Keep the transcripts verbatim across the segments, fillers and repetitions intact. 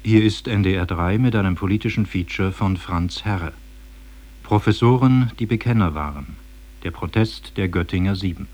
Hier ist N D R drei mit einem politischen Feature von Franz Herre. Professoren, die Bekenner waren. Der Protest der Göttinger Sieben.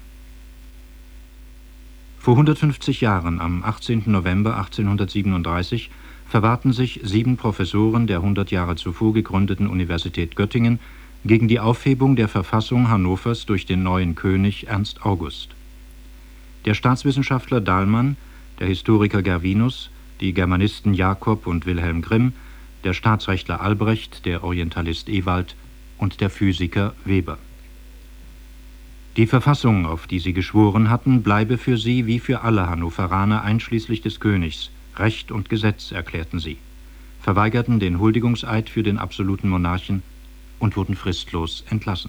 Vor hundertfünfzig Jahren, am achtzehnten November achtzehnhundertsiebenunddreißig, verwahrten sich sieben Professoren der hundert Jahre zuvor gegründeten Universität Göttingen gegen die Aufhebung der Verfassung Hannovers durch den neuen König Ernst August. Der Staatswissenschaftler Dahlmann, der Historiker Gervinus, die Germanisten Jakob und Wilhelm Grimm, der Staatsrechtler Albrecht, der Orientalist Ewald und der Physiker Weber. Die Verfassung, auf die sie geschworen hatten, bleibe für sie wie für alle Hannoveraner einschließlich des Königs Recht und Gesetz, erklärten sie, verweigerten den Huldigungseid für den absoluten Monarchen und wurden fristlos entlassen.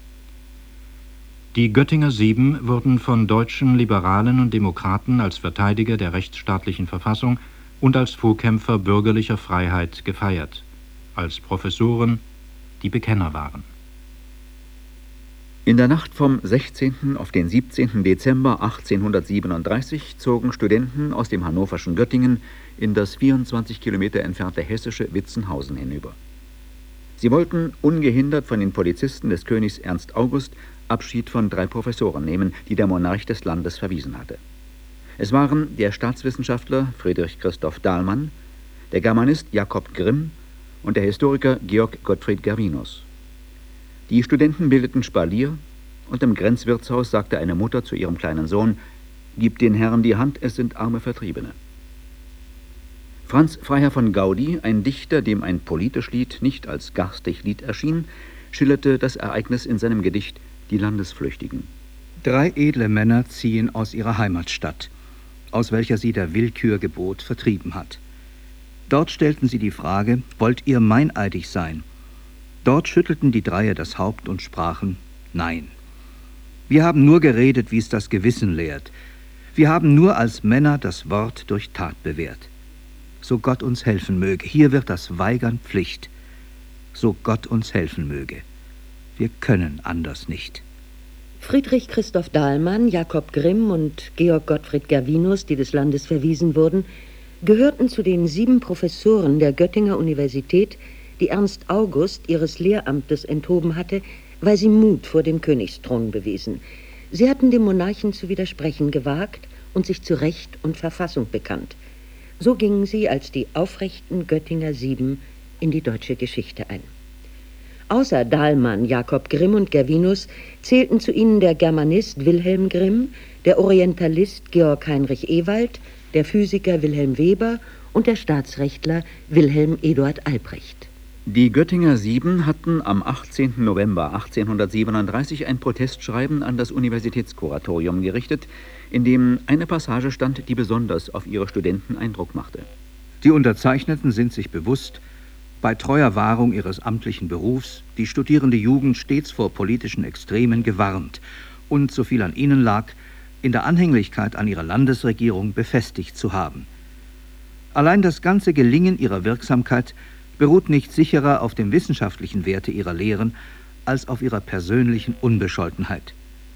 Die Göttinger Sieben wurden von deutschen Liberalen und Demokraten als Verteidiger der rechtsstaatlichen Verfassung und als Vorkämpfer bürgerlicher Freiheit gefeiert, als Professoren, die Bekenner waren. In der Nacht vom sechzehnten auf den siebzehnten Dezember achtzehnhundertsiebenunddreißig zogen Studenten aus dem hannoverschen Göttingen in das vierundzwanzig Kilometer entfernte hessische Witzenhausen hinüber. Sie wollten, ungehindert von den Polizisten des Königs Ernst August, Abschied von drei Professoren nehmen, die der Monarch des Landes verwiesen hatte. Es waren der Staatswissenschaftler Friedrich Christoph Dahlmann, der Germanist Jakob Grimm und der Historiker Georg Gottfried Gervinus. Die Studenten bildeten Spalier, und im Grenzwirtshaus sagte eine Mutter zu ihrem kleinen Sohn: »Gib den Herren die Hand, es sind arme Vertriebene.« Franz Freiherr von Gaudi, ein Dichter, dem ein politisch Lied nicht als garstig Lied erschien, schilderte das Ereignis in seinem Gedicht »Die Landesflüchtigen«. Drei edle Männer ziehen aus ihrer Heimatstadt, aus welcher sie der Willkürgebot vertrieben hat. Dort stellten sie die Frage: Wollt ihr meineidig sein? Dort schüttelten die Dreie das Haupt und sprachen: Nein. Wir haben nur geredet, wie es das Gewissen lehrt. Wir haben nur als Männer das Wort durch Tat bewährt. So Gott uns helfen möge, hier wird das Weigern Pflicht. So Gott uns helfen möge. Wir können anders nicht. Friedrich Christoph Dahlmann, Jakob Grimm und Georg Gottfried Gervinus, die des Landes verwiesen wurden, gehörten zu den sieben Professoren der Göttinger Universität, die Ernst August ihres Lehramtes enthoben hatte, weil sie Mut vor dem Königsthron bewiesen. Sie hatten dem Monarchen zu widersprechen gewagt und sich zu Recht und Verfassung bekannt. So gingen sie als die aufrechten Göttinger Sieben in die deutsche Geschichte ein. Außer Dahlmann, Jakob Grimm und Gervinus zählten zu ihnen der Germanist Wilhelm Grimm, der Orientalist Georg Heinrich Ewald, der Physiker Wilhelm Weber und der Staatsrechtler Wilhelm Eduard Albrecht. Die Göttinger Sieben hatten am achtzehnten November achtzehnhundertsiebenunddreißig ein Protestschreiben an das Universitätskuratorium gerichtet, in dem eine Passage stand, die besonders auf ihre Studenten Eindruck machte. Die Unterzeichneten sind sich bewusst, bei treuer Wahrung ihres amtlichen Berufs die studierende Jugend stets vor politischen Extremen gewarnt und, so viel an ihnen lag, in der Anhänglichkeit an ihre Landesregierung befestigt zu haben. Allein das ganze Gelingen ihrer Wirksamkeit beruht nicht sicherer auf dem wissenschaftlichen Werte ihrer Lehren als auf ihrer persönlichen Unbescholtenheit.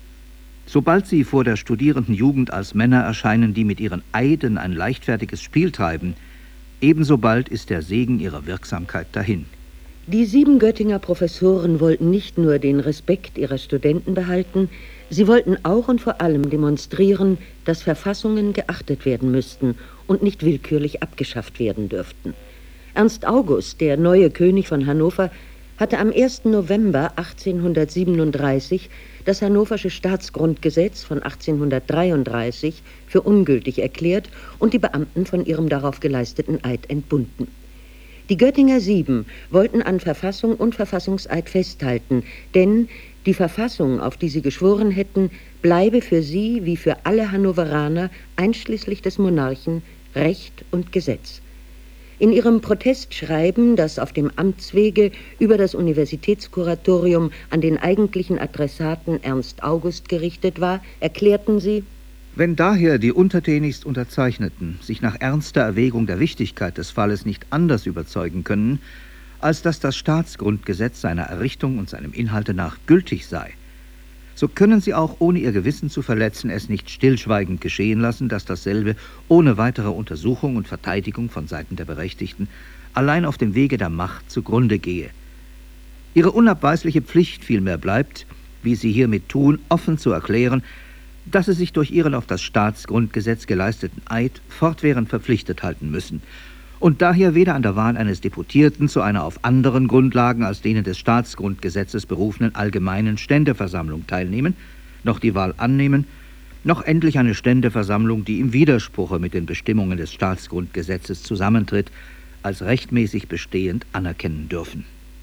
Sobald sie vor der studierenden Jugend als Männer erscheinen, die mit ihren Eiden ein leichtfertiges Spiel treiben, ebenso bald ist der Segen ihrer Wirksamkeit dahin. Die sieben Göttinger Professoren wollten nicht nur den Respekt ihrer Studenten behalten, sie wollten auch und vor allem demonstrieren, dass Verfassungen geachtet werden müssten und nicht willkürlich abgeschafft werden dürften. Ernst August, der neue König von Hannover, hatte am ersten November achtzehnhundertsiebenunddreißig das Hannoversche Staatsgrundgesetz von achtzehnhundertdreiunddreißig für ungültig erklärt und die Beamten von ihrem darauf geleisteten Eid entbunden. Die Göttinger Sieben wollten an Verfassung und Verfassungseid festhalten, denn die Verfassung, auf die sie geschworen hätten, bleibe für sie wie für alle Hannoveraner, einschließlich des Monarchen, Recht und Gesetz. In ihrem Protestschreiben, das auf dem Amtswege über das Universitätskuratorium an den eigentlichen Adressaten Ernst August gerichtet war, erklärten sie: Wenn daher die untertänigst Unterzeichneten sich nach ernster Erwägung der Wichtigkeit des Falles nicht anders überzeugen können, als dass das Staatsgrundgesetz seiner Errichtung und seinem Inhalte nach gültig sei, so können sie auch, ohne ihr Gewissen zu verletzen, es nicht stillschweigend geschehen lassen, dass dasselbe ohne weitere Untersuchung und Verteidigung von Seiten der Berechtigten allein auf dem Wege der Macht zugrunde gehe. Ihre unabweisliche Pflicht vielmehr bleibt, wie sie hiermit tun, offen zu erklären, dass sie sich durch ihren auf das Staatsgrundgesetz geleisteten Eid fortwährend verpflichtet halten müssen und daher weder an der Wahl eines Deputierten zu einer auf anderen Grundlagen als denen des Staatsgrundgesetzes berufenen allgemeinen Ständeversammlung teilnehmen, noch die Wahl annehmen, noch endlich eine Ständeversammlung, die im Widerspruche mit den Bestimmungen des Staatsgrundgesetzes zusammentritt, als rechtmäßig bestehend anerkennen dürfen.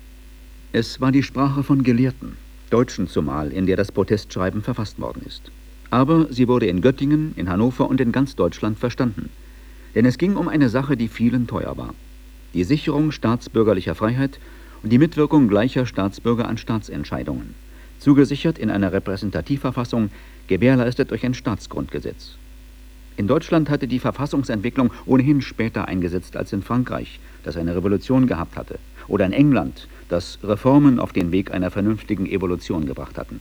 Es war die Sprache von Gelehrten, Deutschen zumal, in der das Protestschreiben verfasst worden ist. Aber sie wurde in Göttingen, in Hannover und in ganz Deutschland verstanden. Denn es ging um eine Sache, die vielen teuer war. Die Sicherung staatsbürgerlicher Freiheit und die Mitwirkung gleicher Staatsbürger an Staatsentscheidungen. Zugesichert in einer Repräsentativverfassung, gewährleistet durch ein Staatsgrundgesetz. In Deutschland hatte die Verfassungsentwicklung ohnehin später eingesetzt als in Frankreich, das eine Revolution gehabt hatte, oder in England, das Reformen auf den Weg einer vernünftigen Evolution gebracht hatten.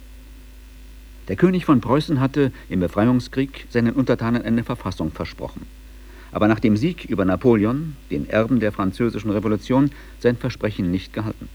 Der König von Preußen hatte im Befreiungskrieg seinen Untertanen eine Verfassung versprochen, aber nach dem Sieg über Napoleon, den Erben der französischen Revolution, sein Versprechen nicht gehalten.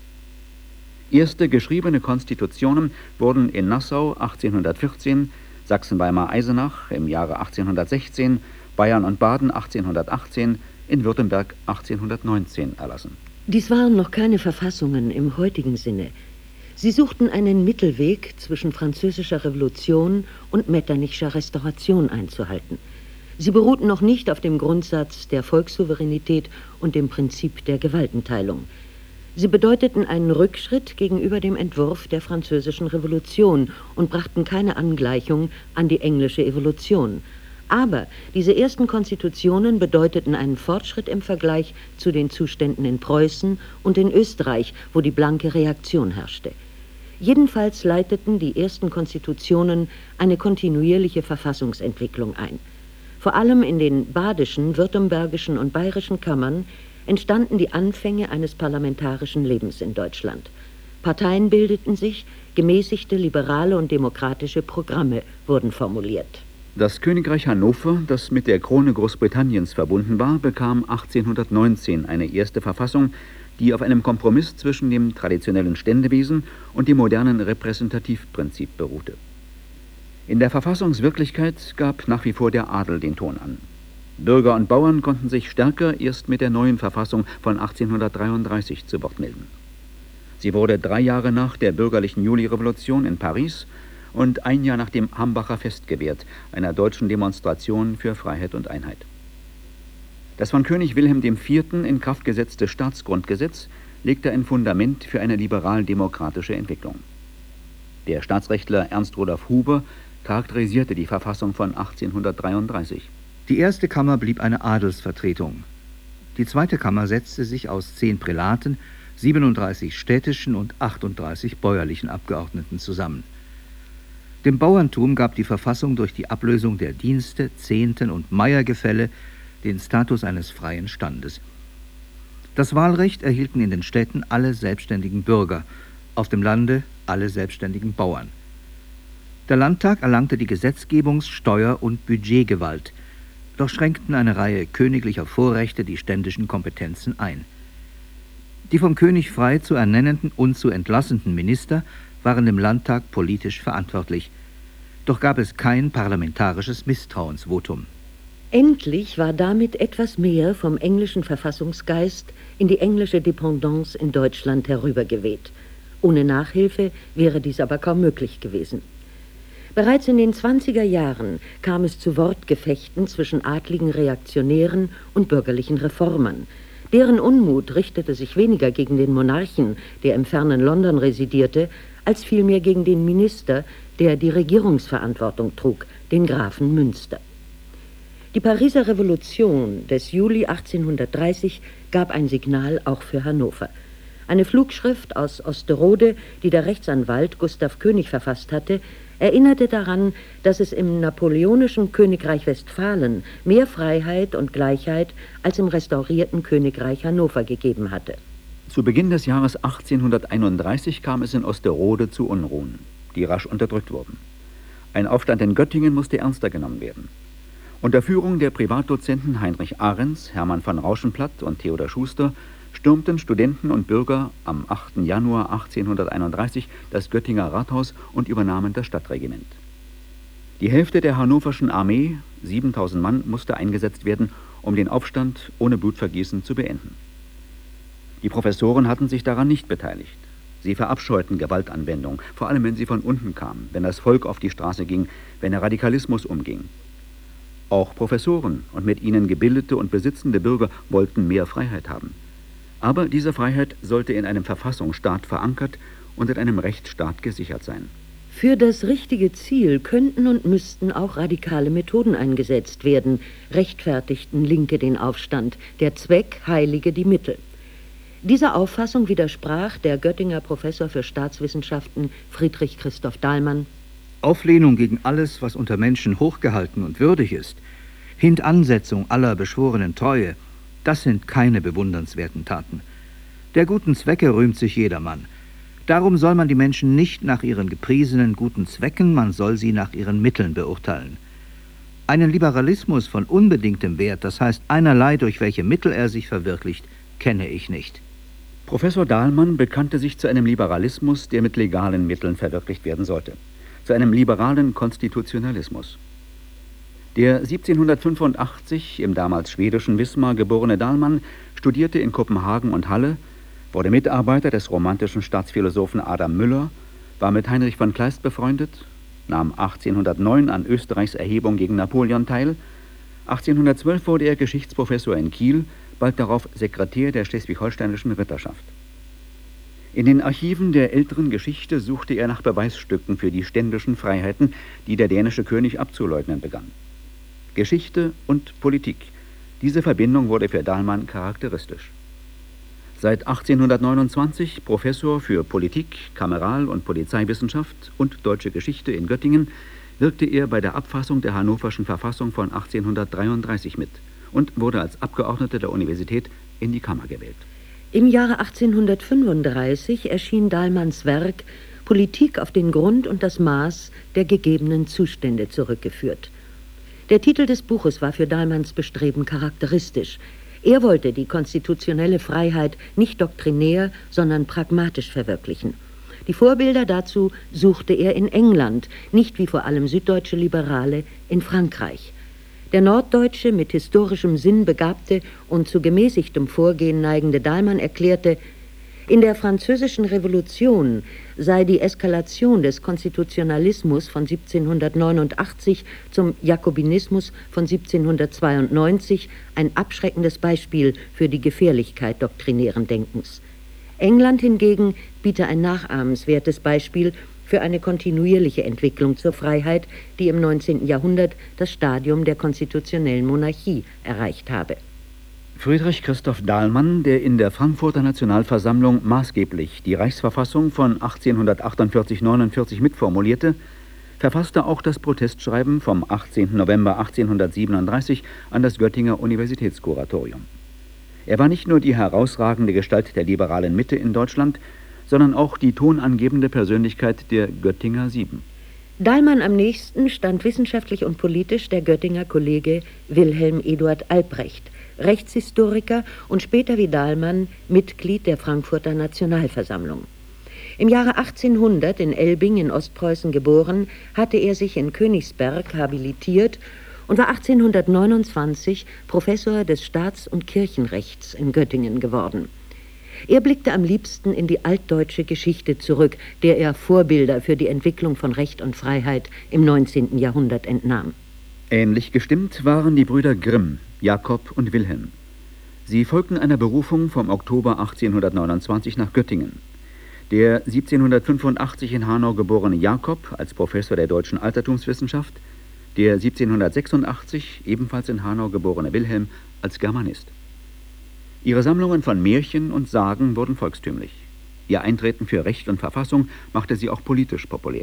Erste geschriebene Konstitutionen wurden in Nassau achtzehnhundertvierzehn, Sachsen-Weimar-Eisenach im Jahre achtzehnhundertsechzehn, Bayern und Baden achtzehnhundertachtzehn, in Württemberg achtzehnhundertneunzehn erlassen. Dies waren noch keine Verfassungen im heutigen Sinne. Sie suchten einen Mittelweg zwischen französischer Revolution und metternichscher Restauration einzuhalten. Sie beruhten noch nicht auf dem Grundsatz der Volkssouveränität und dem Prinzip der Gewaltenteilung. Sie bedeuteten einen Rückschritt gegenüber dem Entwurf der französischen Revolution und brachten keine Angleichung an die englische Evolution. Aber diese ersten Konstitutionen bedeuteten einen Fortschritt im Vergleich zu den Zuständen in Preußen und in Österreich, wo die blanke Reaktion herrschte. Jedenfalls leiteten die ersten Konstitutionen eine kontinuierliche Verfassungsentwicklung ein. Vor allem in den badischen, württembergischen und bayerischen Kammern entstanden die Anfänge eines parlamentarischen Lebens in Deutschland. Parteien bildeten sich, gemäßigte liberale und demokratische Programme wurden formuliert. Das Königreich Hannover, das mit der Krone Großbritanniens verbunden war, bekam achtzehnhundertneunzehn eine erste Verfassung, die auf einem Kompromiss zwischen dem traditionellen Ständewesen und dem modernen Repräsentativprinzip beruhte. In der Verfassungswirklichkeit gab nach wie vor der Adel den Ton an. Bürger und Bauern konnten sich stärker erst mit der neuen Verfassung von achtzehnhundertdreiunddreißig zu Wort melden. Sie wurde drei Jahre nach der bürgerlichen Julirevolution in Paris und ein Jahr nach dem Hambacher Fest gewährt, einer deutschen Demonstration für Freiheit und Einheit. Das von König Wilhelm der Vierte in Kraft gesetzte Staatsgrundgesetz legte ein Fundament für eine liberal-demokratische Entwicklung. Der Staatsrechtler Ernst Rudolf Huber charakterisierte die Verfassung von achtzehnhundertdreiunddreißig. Die erste Kammer blieb eine Adelsvertretung. Die zweite Kammer setzte sich aus zehn Prälaten, siebenunddreißig städtischen und achtunddreißig bäuerlichen Abgeordneten zusammen. Dem Bauerntum gab die Verfassung durch die Ablösung der Dienste, Zehnten und Meiergefälle den Status eines freien Standes. Das Wahlrecht erhielten in den Städten alle selbstständigen Bürger, auf dem Lande alle selbstständigen Bauern. Der Landtag erlangte die Gesetzgebungs-, Steuer- und Budgetgewalt, doch schränkten eine Reihe königlicher Vorrechte die ständischen Kompetenzen ein. Die vom König frei zu ernennenden und zu entlassenden Minister waren dem Landtag politisch verantwortlich, doch gab es kein parlamentarisches Misstrauensvotum. Endlich war damit etwas mehr vom englischen Verfassungsgeist in die englische Dependance in Deutschland herübergeweht. Ohne Nachhilfe wäre dies aber kaum möglich gewesen. Bereits in den zwanziger Jahren kam es zu Wortgefechten zwischen adligen Reaktionären und bürgerlichen Reformern. Deren Unmut richtete sich weniger gegen den Monarchen, der im fernen London residierte, als vielmehr gegen den Minister, der die Regierungsverantwortung trug, den Grafen Münster. Die Pariser Revolution des Juli achtzehnhundertdreißig gab ein Signal auch für Hannover. Eine Flugschrift aus Osterode, die der Rechtsanwalt Gustav König verfasst hatte, erinnerte daran, dass es im napoleonischen Königreich Westfalen mehr Freiheit und Gleichheit als im restaurierten Königreich Hannover gegeben hatte. Zu Beginn des Jahres achtzehnhunderteinunddreißig kam es in Osterode zu Unruhen. die rasch unterdrückt wurden. Ein Aufstand in Göttingen musste ernster genommen werden. Unter Führung der Privatdozenten Heinrich Ahrens, Hermann von Rauschenplatt und Theodor Schuster stürmten Studenten und Bürger am achten Januar achtzehnhunderteinunddreißig das Göttinger Rathaus und übernahmen das Stadtregiment. Die Hälfte der hannoverschen Armee, siebentausend Mann, musste eingesetzt werden, um den Aufstand ohne Blutvergießen zu beenden. Die Professoren hatten sich daran nicht beteiligt. Sie verabscheuten Gewaltanwendung, vor allem wenn sie von unten kam, wenn das Volk auf die Straße ging, wenn der Radikalismus umging. Auch Professoren und mit ihnen gebildete und besitzende Bürger wollten mehr Freiheit haben. Aber diese Freiheit sollte in einem Verfassungsstaat verankert und in einem Rechtsstaat gesichert sein. Für das richtige Ziel könnten und müssten auch radikale Methoden eingesetzt werden, rechtfertigten Linke den Aufstand, der Zweck heilige die Mittel. Dieser Auffassung widersprach der Göttinger Professor für Staatswissenschaften Friedrich Christoph Dahlmann. Auflehnung gegen alles, was unter Menschen hochgehalten und würdig ist, Hintansetzung aller beschworenen Treue, das sind keine bewundernswerten Taten. Der guten Zwecke rühmt sich jedermann. Darum soll man die Menschen nicht nach ihren gepriesenen guten Zwecken, man soll sie nach ihren Mitteln beurteilen. Einen Liberalismus von unbedingtem Wert, das heißt einerlei, durch welche Mittel er sich verwirklicht, kenne ich nicht. Professor Dahlmann bekannte sich zu einem Liberalismus, der mit legalen Mitteln verwirklicht werden sollte, zu einem liberalen Konstitutionalismus. Der siebzehnhundertfünfundachtzig im damals schwedischen Wismar geborene Dahlmann studierte in Kopenhagen und Halle, wurde Mitarbeiter des romantischen Staatsphilosophen Adam Müller, war mit Heinrich von Kleist befreundet, nahm achtzehnhundertneun an Österreichs Erhebung gegen Napoleon teil, achtzehnhundertzwölf wurde er Geschichtsprofessor in Kiel, bald darauf Sekretär der schleswig-holsteinischen Ritterschaft. In den Archiven der älteren Geschichte suchte er nach Beweisstücken für die ständischen Freiheiten, die der dänische König abzuleugnen begann. Geschichte und Politik, diese Verbindung wurde für Dahlmann charakteristisch. Seit achtzehnhundertneunundzwanzig Professor für Politik, Kameral- und Polizeiwissenschaft und Deutsche Geschichte in Göttingen, wirkte er bei der Abfassung der Hannoverschen Verfassung von achtzehnhundertdreiunddreißig mit und wurde als Abgeordneter der Universität in die Kammer gewählt. Im Jahre achtzehnhundertfünfunddreißig erschien Dahlmanns Werk Politik auf den Grund und das Maß der gegebenen Zustände zurückgeführt. Der Titel des Buches war für Dahlmanns Bestreben charakteristisch. Er wollte die konstitutionelle Freiheit nicht doktrinär, sondern pragmatisch verwirklichen. Die Vorbilder dazu suchte er in England, nicht wie vor allem süddeutsche Liberale in Frankreich. Der norddeutsche, mit historischem Sinn begabte und zu gemäßigtem Vorgehen neigende Dahlmann erklärte, in der Französischen Revolution sei die Eskalation des Konstitutionalismus von siebzehnhundertneunundachtzig zum Jakobinismus von siebzehnhundertzweiundneunzig ein abschreckendes Beispiel für die Gefährlichkeit doktrinären Denkens. England hingegen biete ein nachahmenswertes Beispiel für eine kontinuierliche Entwicklung zur Freiheit, die im neunzehnten Jahrhundert das Stadium der konstitutionellen Monarchie erreicht habe. Friedrich Christoph Dahlmann, der in der Frankfurter Nationalversammlung maßgeblich die Reichsverfassung von achtzehnhundertachtundvierzig neunundvierzig mitformulierte, verfasste auch das Protestschreiben vom achtzehnten November achtzehnhundertsiebenunddreißig an das Göttinger Universitätskuratorium. Er war nicht nur die herausragende Gestalt der liberalen Mitte in Deutschland, sondern auch die tonangebende Persönlichkeit der Göttinger Sieben. Dahlmann am nächsten stand wissenschaftlich und politisch der Göttinger Kollege Wilhelm Eduard Albrecht, Rechtshistoriker und später wie Dahlmann Mitglied der Frankfurter Nationalversammlung. Im Jahre achtzehnhundert in Elbing in Ostpreußen geboren, hatte er sich in Königsberg habilitiert und war achtzehnhundertneunundzwanzig Professor des Staats- und Kirchenrechts in Göttingen geworden. Er blickte am liebsten in die altdeutsche Geschichte zurück, der er Vorbilder für die Entwicklung von Recht und Freiheit im neunzehnten Jahrhundert entnahm. Ähnlich gestimmt waren die Brüder Grimm, Jakob und Wilhelm. Sie folgten einer Berufung vom Oktober achtzehnhundertneunundzwanzig nach Göttingen. Der siebzehnhundertfünfundachtzig in Hanau geborene Jakob als Professor der deutschen Altertumswissenschaft, der siebzehnhundertsechsundachtzig ebenfalls in Hanau geborene Wilhelm als Germanist. Ihre Sammlungen von Märchen und Sagen wurden volkstümlich. Ihr Eintreten für Recht und Verfassung machte sie auch politisch populär.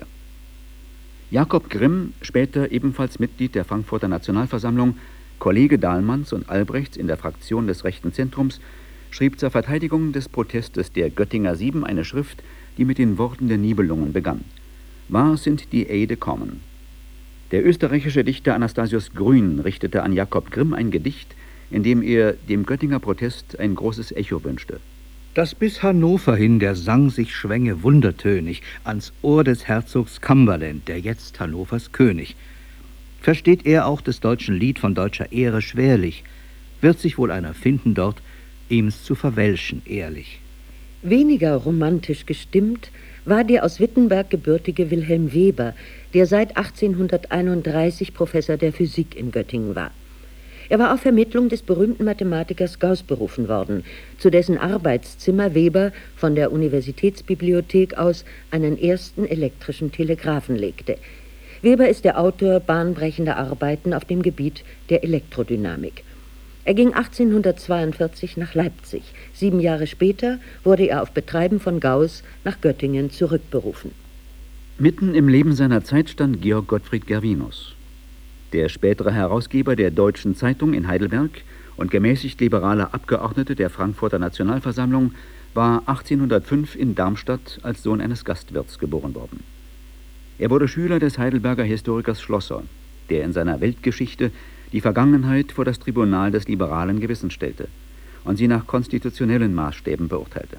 Jakob Grimm, später ebenfalls Mitglied der Frankfurter Nationalversammlung, Kollege Dahlmanns und Albrechts in der Fraktion des Rechten Zentrums, schrieb zur Verteidigung des Protestes der Göttinger Sieben eine Schrift, die mit den Worten der Nibelungen begann. Wahr sind die Eide kommen. Der österreichische Dichter Anastasius Grün richtete an Jakob Grimm ein Gedicht, in dem er dem Göttinger Protest ein großes Echo wünschte. Dass bis Hannover hin der Sang sich schwänge wundertönig ans Ohr des Herzogs Cumberland, der jetzt Hannovers König. Versteht er auch des deutschen Lied von deutscher Ehre schwerlich, wird sich wohl einer finden dort, ihm's zu verwälschen ehrlich. Weniger romantisch gestimmt war der aus Wittenberg gebürtige Wilhelm Weber, der seit achtzehnhunderteinunddreißig Professor der Physik in Göttingen war. Er war auf Vermittlung des berühmten Mathematikers Gauß berufen worden, zu dessen Arbeitszimmer Weber von der Universitätsbibliothek aus einen ersten elektrischen Telegraphen legte. Weber ist der Autor bahnbrechender Arbeiten auf dem Gebiet der Elektrodynamik. Er ging achtzehnhundertzweiundvierzig nach Leipzig. Sieben Jahre später wurde er auf Betreiben von Gauß nach Göttingen zurückberufen. Mitten im Leben seiner Zeit stand Georg Gottfried Gervinus. Der spätere Herausgeber der Deutschen Zeitung in Heidelberg und gemäßigt liberaler Abgeordneter der Frankfurter Nationalversammlung war achtzehnhundertfünf in Darmstadt als Sohn eines Gastwirts geboren worden. Er wurde Schüler des Heidelberger Historikers Schlosser, der in seiner Weltgeschichte die Vergangenheit vor das Tribunal des liberalen Gewissens stellte und sie nach konstitutionellen Maßstäben beurteilte.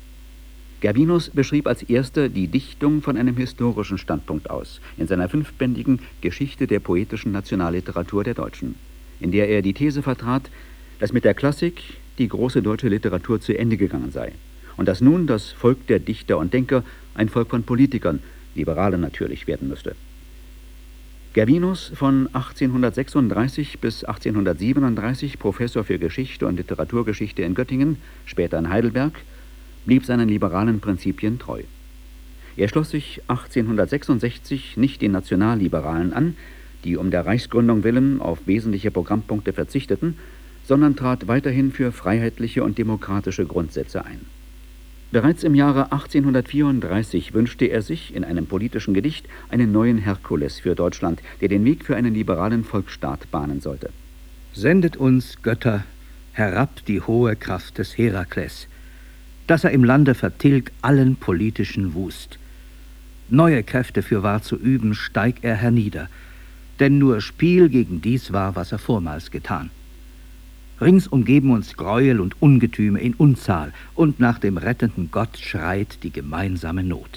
Gervinus beschrieb als erster die Dichtung von einem historischen Standpunkt aus, in seiner fünfbändigen Geschichte der poetischen Nationalliteratur der Deutschen, in der er die These vertrat, dass mit der Klassik die große deutsche Literatur zu Ende gegangen sei und dass nun das Volk der Dichter und Denker ein Volk von Politikern, Liberalen natürlich, werden müsste. Gervinus, von achtzehnhundertsechsunddreißig bis achtzehnhundertsiebenunddreißig Professor für Geschichte und Literaturgeschichte in Göttingen, später in Heidelberg, blieb seinen liberalen Prinzipien treu. Er schloss sich achtzehnhundertsechsundsechzig nicht den Nationalliberalen an, die um der Reichsgründung willen auf wesentliche Programmpunkte verzichteten, sondern trat weiterhin für freiheitliche und demokratische Grundsätze ein. Bereits im Jahre achtzehnhundertvierunddreißig wünschte er sich in einem politischen Gedicht einen neuen Herkules für Deutschland, der den Weg für einen liberalen Volksstaat bahnen sollte. Sendet uns, Götter, herab die hohe Kraft des Herakles, dass er im Lande vertilg allen politischen Wust. Neue Kräfte fürwahr zu üben, steig er hernieder, denn nur Spiel gegen dies war, was er vormals getan. Rings umgeben uns Gräuel und Ungetüme in Unzahl, und nach dem rettenden Gott schreit die gemeinsame Not.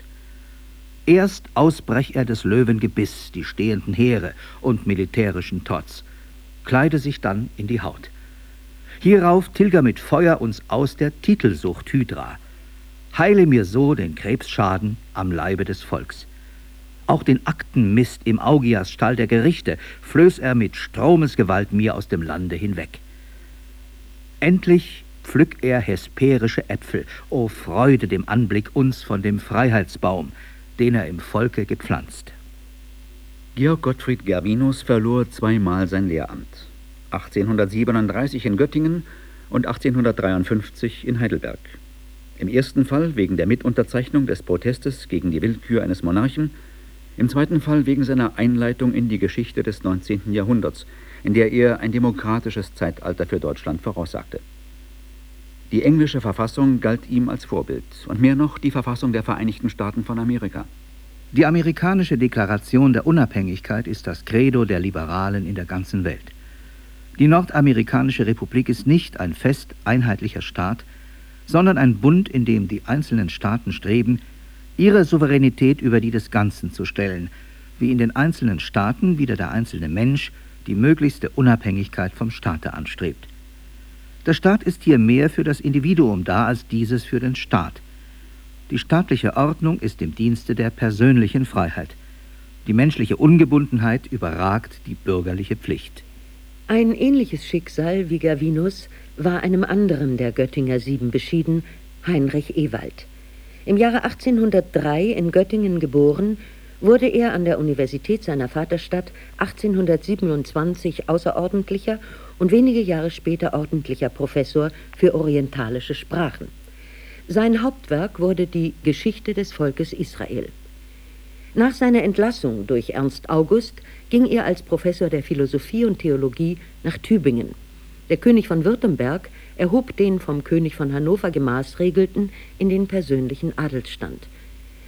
Erst ausbrech er des Löwen Gebiss, die stehenden Heere und militärischen Trotz, kleide sich dann in die Haut. Hierauf tilger mit Feuer uns aus der Titelsucht Hydra, heile mir so den Krebsschaden am Leibe des Volks. Auch den Aktenmist im Augias Stall der Gerichte flöß er mit Stromesgewalt mir aus dem Lande hinweg. Endlich pflück er hesperische Äpfel, o Freude dem Anblick uns von dem Freiheitsbaum, den er im Volke gepflanzt. Georg Gottfried Gervinus verlor zweimal sein Lehramt, achtzehnhundertsiebenunddreißig in Göttingen und achtzehnhundertdreiundfünfzig in Heidelberg. Im ersten Fall wegen der Mitunterzeichnung des Protestes gegen die Willkür eines Monarchen, im zweiten Fall wegen seiner Einleitung in die Geschichte des neunzehnten Jahrhunderts, in der er ein demokratisches Zeitalter für Deutschland voraussagte. Die englische Verfassung galt ihm als Vorbild und mehr noch die Verfassung der Vereinigten Staaten von Amerika. Die amerikanische Deklaration der Unabhängigkeit ist das Credo der Liberalen in der ganzen Welt. Die Nordamerikanische Republik ist nicht ein fest einheitlicher Staat, sondern ein Bund, in dem die einzelnen Staaten streben, ihre Souveränität über die des Ganzen zu stellen, wie in den einzelnen Staaten wieder der einzelne Mensch die möglichste Unabhängigkeit vom Staate anstrebt. Der Staat ist hier mehr für das Individuum da als dieses für den Staat. Die staatliche Ordnung ist im Dienste der persönlichen Freiheit. Die menschliche Ungebundenheit überragt die bürgerliche Pflicht. Ein ähnliches Schicksal wie Gervinus war einem anderen der Göttinger Sieben beschieden, Heinrich Ewald. Im Jahre achtzehnhundertdrei in Göttingen geboren, wurde er an der Universität seiner Vaterstadt achtzehnhundertsiebenundzwanzig außerordentlicher und wenige Jahre später ordentlicher Professor für orientalische Sprachen. Sein Hauptwerk wurde die Geschichte des Volkes Israel. Nach seiner Entlassung durch Ernst August ging er als Professor der Philosophie und Theologie nach Tübingen. Der König von Württemberg erhob den vom König von Hannover gemaßregelten in den persönlichen Adelsstand.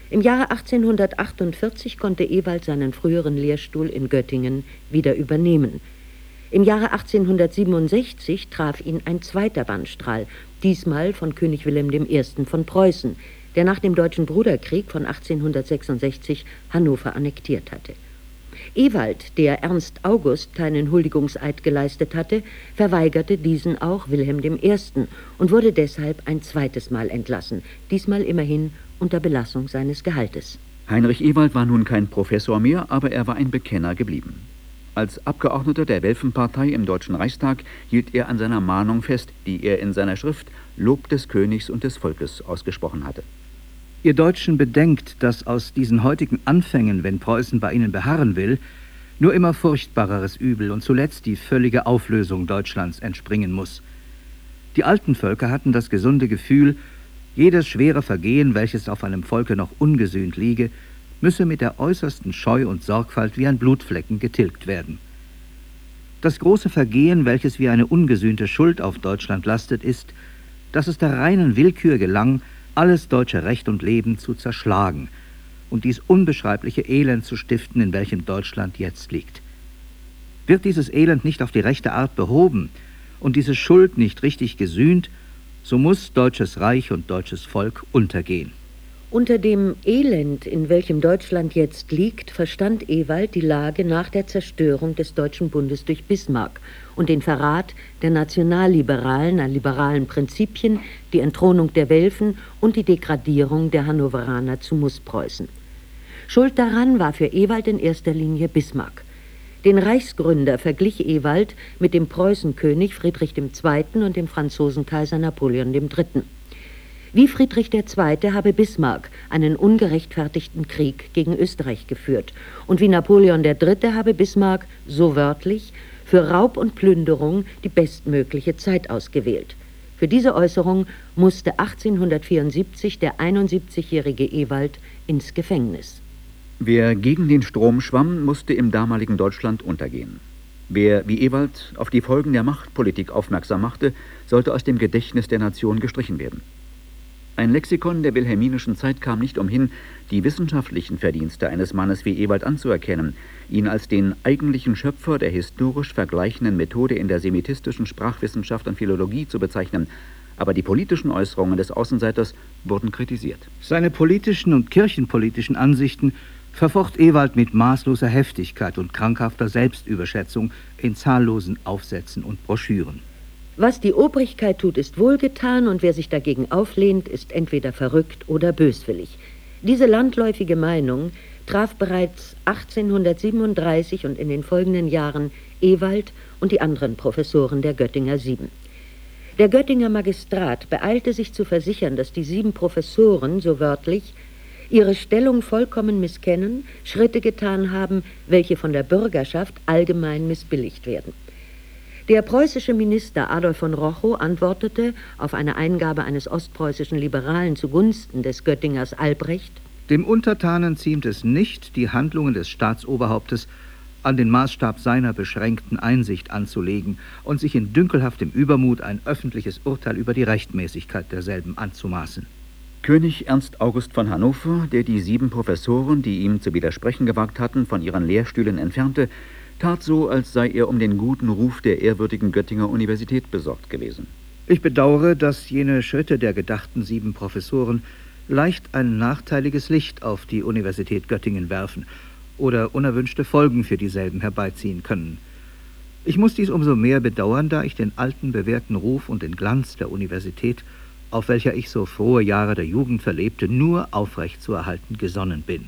Im Jahre achtzehnhundertachtundvierzig konnte Ewald seinen früheren Lehrstuhl in Göttingen wieder übernehmen. Im Jahre achtzehnhundertsiebenundsechzig traf ihn ein zweiter Bannstrahl, diesmal von König Wilhelm der Erste von Preußen, der nach dem Deutschen Bruderkrieg von achtzehnhundertsechsundsechzig Hannover annektiert hatte. Ewald, der Ernst August keinen Huldigungseid geleistet hatte, verweigerte diesen auch Wilhelm der Erste und wurde deshalb ein zweites Mal entlassen, diesmal immerhin unter Belassung seines Gehaltes. Heinrich Ewald war nun kein Professor mehr, aber er war ein Bekenner geblieben. Als Abgeordneter der Welfenpartei im Deutschen Reichstag hielt er an seiner Mahnung fest, die er in seiner Schrift Lob des Königs und des Volkes ausgesprochen hatte. Ihr Deutschen bedenkt, dass aus diesen heutigen Anfängen, wenn Preußen bei ihnen beharren will, nur immer furchtbareres Übel und zuletzt die völlige Auflösung Deutschlands entspringen muss. Die alten Völker hatten das gesunde Gefühl, jedes schwere Vergehen, welches auf einem Volke noch ungesühnt liege, müsse mit der äußersten Scheu und Sorgfalt wie ein Blutflecken getilgt werden. Das große Vergehen, welches wie eine ungesühnte Schuld auf Deutschland lastet, ist, dass es der reinen Willkür gelang, alles deutsche Recht und Leben zu zerschlagen und dies unbeschreibliche Elend zu stiften, in welchem Deutschland jetzt liegt. Wird dieses Elend nicht auf die rechte Art behoben und diese Schuld nicht richtig gesühnt, so muss deutsches Reich und deutsches Volk untergehen. Unter dem Elend, in welchem Deutschland jetzt liegt, verstand Ewald die Lage nach der Zerstörung des Deutschen Bundes durch Bismarck und den Verrat der nationalliberalen, an liberalen Prinzipien, die Entthronung der Welfen und die Degradierung der Hannoveraner zu Musspreußen. Schuld daran war für Ewald in erster Linie Bismarck. Den Reichsgründer verglich Ewald mit dem Preußenkönig Friedrich der Zweite und dem Franzosenkaiser Napoleon der Dritte Wie Friedrich der Zweite habe Bismarck einen ungerechtfertigten Krieg gegen Österreich geführt und wie Napoleon der Dritte habe Bismarck, so wörtlich, für Raub und Plünderung die bestmögliche Zeit ausgewählt. Für diese Äußerung musste achtzehnhundertvierundsiebzig der einundsiebzigjährige Ewald ins Gefängnis. Wer gegen den Strom schwamm, musste im damaligen Deutschland untergehen. Wer, wie Ewald, auf die Folgen der Machtpolitik aufmerksam machte, sollte aus dem Gedächtnis der Nation gestrichen werden. Ein Lexikon der wilhelminischen Zeit kam nicht umhin, die wissenschaftlichen Verdienste eines Mannes wie Ewald anzuerkennen, ihn als den eigentlichen Schöpfer der historisch vergleichenden Methode in der semitistischen Sprachwissenschaft und Philologie zu bezeichnen, aber die politischen Äußerungen des Außenseiters wurden kritisiert. Seine politischen und kirchenpolitischen Ansichten verfocht Ewald mit maßloser Heftigkeit und krankhafter Selbstüberschätzung in zahllosen Aufsätzen und Broschüren. Was die Obrigkeit tut, ist wohlgetan, und wer sich dagegen auflehnt, ist entweder verrückt oder böswillig. Diese landläufige Meinung traf bereits achtzehnhundertsiebenunddreißig und in den folgenden Jahren Ewald und die anderen Professoren der Göttinger Sieben. Der Göttinger Magistrat beeilte sich zu versichern, dass die sieben Professoren, so wörtlich, ihre Stellung vollkommen misskennen, Schritte getan haben, welche von der Bürgerschaft allgemein missbilligt werden. Der preußische Minister Adolf von Rochow antwortete auf eine Eingabe eines ostpreußischen Liberalen zugunsten des Göttingers Albrecht: Dem Untertanen ziemt es nicht, die Handlungen des Staatsoberhauptes an den Maßstab seiner beschränkten Einsicht anzulegen und sich in dünkelhaftem Übermut ein öffentliches Urteil über die Rechtmäßigkeit derselben anzumaßen. König Ernst August von Hannover, der die sieben Professoren, die ihm zu widersprechen gewagt hatten, von ihren Lehrstühlen entfernte, tat so, als sei er um den guten Ruf der ehrwürdigen Göttinger Universität besorgt gewesen. Ich bedauere, dass jene Schritte der gedachten sieben Professoren leicht ein nachteiliges Licht auf die Universität Göttingen werfen oder unerwünschte Folgen für dieselben herbeiziehen können. Ich muss dies umso mehr bedauern, da ich den alten, bewährten Ruf und den Glanz der Universität, auf welcher ich so frohe Jahre der Jugend verlebte, nur aufrecht zu erhalten gesonnen bin.